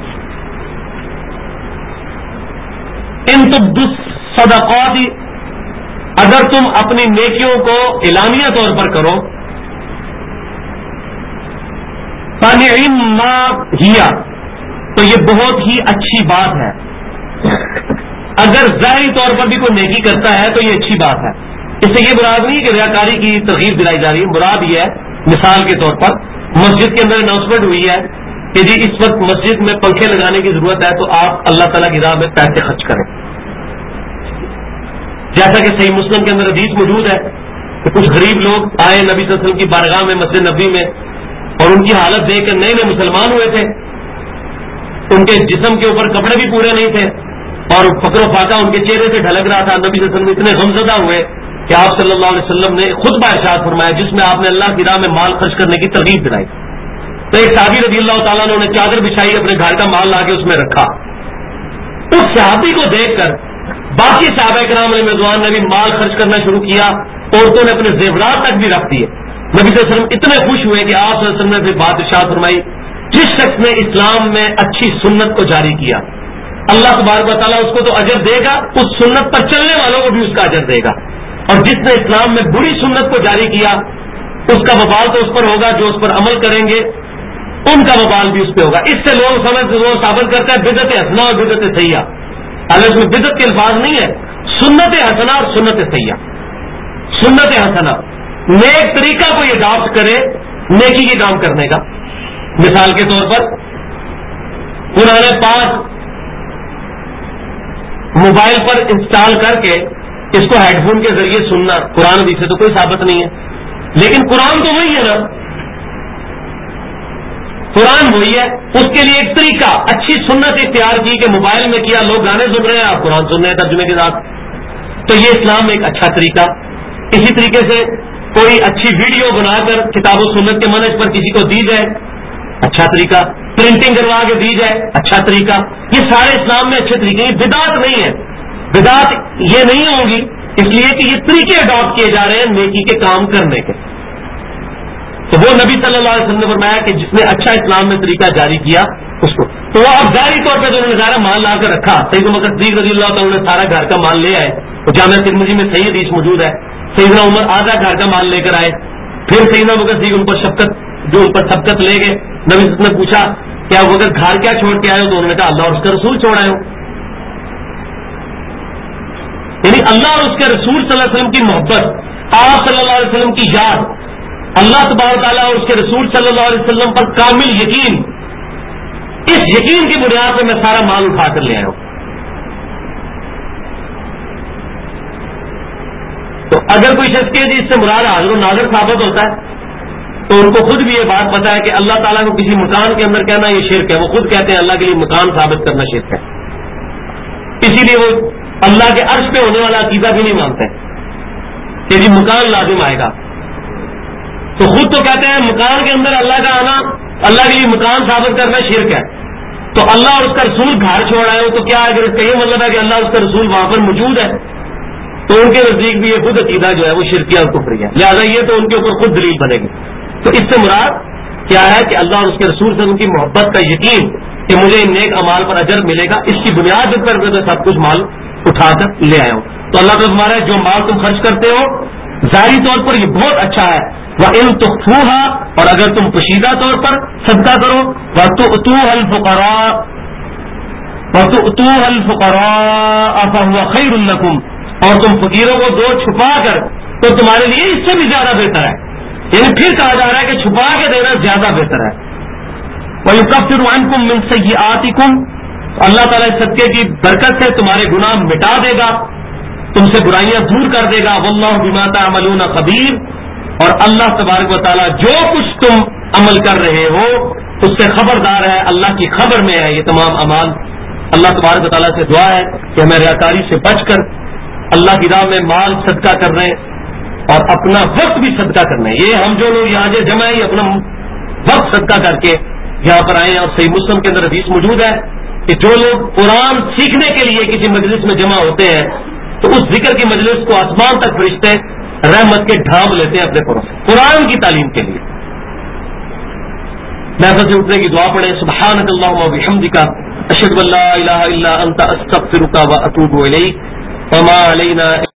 Speaker 1: ان تبدوا الصدقات، اگر تم اپنی نیکیوں کو اعلانیہ طور پر کرو، فنعما ہی، تو یہ بہت ہی اچھی بات ہے۔ اگر ظاہری طور پر بھی کوئی نیکی کرتا ہے تو یہ اچھی بات ہے، اس سے یہ مراد نہیں کہ ریاکاری کی ترغیب دلائی جا رہی ہے، مراد یہ ہے مثال کے طور پر مسجد کے اندر اناؤنسمنٹ ہوئی ہے کہ جی اس وقت مسجد میں پنکھے لگانے کی ضرورت ہے تو آپ اللہ تعالیٰ کی راہ میں پیسے خرچ کریں، جیسا کہ صحیح مسلم کے اندر حدیث موجود ہے کہ کچھ غریب لوگ آئے نبی صلی اللہ علیہ وسلم کی بارگاہ میں مسجد نبوی میں، اور ان کی حالت دیکھ کر نئے نئے مسلمان ہوئے تھے، ان کے جسم کے اوپر کپڑے بھی پورے نہیں تھے اور فقر و فاقہ ان کے چہرے سے ڈھلک رہا تھا۔ نبی صلی اللہ علیہ وسلم اتنے غمزدہ ہوئے کہ آپ صلی اللہ علیہ وسلم نے خطبہ ارشاد فرمایا جس میں آپ نے اللہ کی راہ میں مال خرچ کرنے کی ترغیب دلائی۔ تو ایک صحابی رضی اللہ تعالیٰ نے انہیں چادر بچھائی، اپنے گھر کا مال لا کے اس میں رکھا۔ اس صحابی کو دیکھ کر باقی صحابہ کرام علیہ رضوان نے بھی مال خرچ کرنا شروع کیا، عورتوں نے اپنے زیورات تک بھی رکھ دیے۔ نبی صلی اللہ علیہ وسلم اتنے خوش ہوئے کہ آپ صلی اللہ علیہ وسلم نے بات ارشاد فرمائی، جس شخص نے اسلام میں اچھی سنت کو جاری کیا اللہ تبارک و تعالیٰ اس کو تو اجر دے گا، اس سنت پر چلنے والوں کو بھی اس کا اجر دے گا، اور جس نے اسلام میں بری سنت کو جاری کیا اس کا وبال تو اس پر ہوگا، جو اس پر عمل کریں گے ان کا وبال بھی اس پہ ہوگا۔ اس سے لوگ ثابت کرتا ہے بدعت حسنہ اور بدعت سیئہ، حالانکہ اس میں بدعت کے الفاظ نہیں ہے، سنت حسنہ اور سنت سیئہ۔ سنت حسنہ نیک طریقہ کو یہ اڈاپٹ کرے نیکی کے کام کرنے کا، مثال کے طور پر قرآن پاک موبائل پر انسٹال کر کے اس کو ہیڈ فون کے ذریعے سننا قرآن حدیث سے تو کوئی ثابت نہیں ہے، لیکن قرآن تو وہی ہے نا، قرآن وہی ہے، اس کے لیے ایک طریقہ اچھی سنت اختیار کی کہ موبائل میں کیا لوگ گانے سن رہے ہیں آپ قرآن سن رہے ہیں ترجمے کے ساتھ، تو یہ اسلام میں ایک اچھا طریقہ۔ اسی طریقے سے کوئی اچھی ویڈیو بنا کر کتاب و سنت کے منہج پر کسی کو دی جائے، اچھا طریقہ، پرنٹنگ کروا کے دی جائے، اچھا طریقہ، یہ سارے اسلام میں اچھے طریقے ہیں، بدعت نہیں ہے، بدعت یہ نہیں ہوگی اس لیے کہ یہ طریقے اڈاپٹ کیے جا رہے ہیں نیکی کے کام کرنے کے۔ تو وہ نبی صلی اللہ علیہ وسلم نے فرمایا کہ جس نے اچھا اسلام میں طریقہ جاری کیا اس کو، تو وہ اب ظاہری طور پہ جو انہوں نے سارا مال لا کر رکھا، سیدنا عمر صدیق رضی اللہ تعالیٰ نے سارا گھر کا مال لے آئے، تو جامعہ ترمذی میں صحیح حدیث موجود ہے، سیدنا عمر آدھا گھر کا مال لے کر آئے، پھر سیدنا ابو بکر صدیق ان پر سبقت لے گئے، نبی صلی اللہ علیہ وسلم نے پوچھا کیا وہ اگر گھر کیا چھوڑ کے آئے ہو، تو انہوں نے کہا اللہ اور اس کا رسول چھوڑ آئے ہو، یعنی اللہ اور اس کے رسول صلی اللہ علیہ وسلم کی محبت، آپ صلی اللہ علیہ وسلم کی یاد، اللہ تبارک تعالیٰ اور اس کے رسول صلی اللہ علیہ وسلم پر کامل یقین، اس یقین کی بنیاد پہ میں سارا مال اٹھا کر لے آیا ہوں۔ تو اگر کوئی شخص کے اس سے مراد حاضر و ناظر ثابت ہوتا ہے تو ان کو خود بھی یہ بات پتا ہے کہ اللہ تعالیٰ کو کسی مکان کے اندر کہنا یہ شرک ہے، وہ خود کہتے ہیں اللہ کے لیے مکان ثابت کرنا شرک ہے، اسی لیے وہ اللہ کے عرش پہ ہونے والا عقیدہ بھی نہیں مانتے کہ جی مکان لازم آئے گا، تو خود تو کہتے ہیں مکان کے اندر اللہ کا آنا، اللہ کے لیے مکان ثابت کرنا شرک ہے، تو اللہ اور اس کا رسول گھر چھوڑ آئے ہو تو کیا ہے، اگر اس کا یہ مطلب ہے کہ اللہ اور اس کا رسول وہاں پر موجود ہے تو ان کے نزدیک بھی یہ خود عقیدہ جو ہے وہ شرکیہ اور کفری ہے، لہٰذا یہ تو ان کے اوپر خود دلیل بنے گی۔ تو اس سے مراد کیا ہے کہ اللہ اور اس کے رسول سے ان کی محبت کا یقین کہ مجھے ان نیک اعمال پر اجر ملے گا، اس کی بنیاد پر میں سب کچھ مال اٹھا کر لے آیا ہوں۔ تو اللہ تعالیٰ ہمارا جو مال تم خرچ کرتے ہو ظاہری طور پر یہ بہت اچھا ہے، وَإِن تُخْفُوهَا، اور اگر تم پوشیدہ طور پر صدقہ کرو، وَتُؤْتُوهَا الْفُقَرَاءَ فَهُوَ خَيْرٌ لَكُمْ، اور تم فقیروں کو دو چھپا کر تو تمہارے لیے اس سے بھی زیادہ بہتر ہے، یعنی پھر کہا جا رہا ہے کہ چھپا کے دینا زیادہ بہتر ہے. وَيُكَفِّرُ عَنْكُم مِّن سَيِّئَاتِكُمْ، اللہ تعالیٰ اس صدقے کی برکت سے تمہارے گناہ مٹا دے گا، تم سے برائیاں دور کر دے گا. وَاللَّهُ بِمَا تَعْمَلُونَ خَبِيرٌ، اور اللہ تبارک و تعالیٰ جو کچھ تم عمل کر رہے ہو اس سے خبردار ہے، اللہ کی خبر میں ہے یہ تمام اعمال. اللہ تبارک و تعالیٰ سے دعا ہے کہ ہمیں ریاکاری سے بچ کر اللہ کی راہ میں مال صدقہ کر رہے ہیں اور اپنا وقت بھی صدقہ کرنا ہے. یہ ہم جو لوگ یہاں جو جمع ہیں یہ اپنا وقت صدقہ کر کے یہاں پر آئے ہیں. اور صحیح مسلم کے اندر حدیث موجود ہے کہ جو لوگ قرآن سیکھنے کے لیے کسی مجلس میں جمع ہوتے ہیں تو اس ذکر کی مجلس کو آسمان تک فرشتے رحمت کے ڈھانپ لیتے ہیں اپنے پروں سے قرآن کی تعلیم کے لیے. محفل سے اٹھنے کی دعا پڑھیں. سبحانک اللہم و بحمدک، اشہد ان لا الہ الا انت، استغفرک و اتوب الیک، وما علینا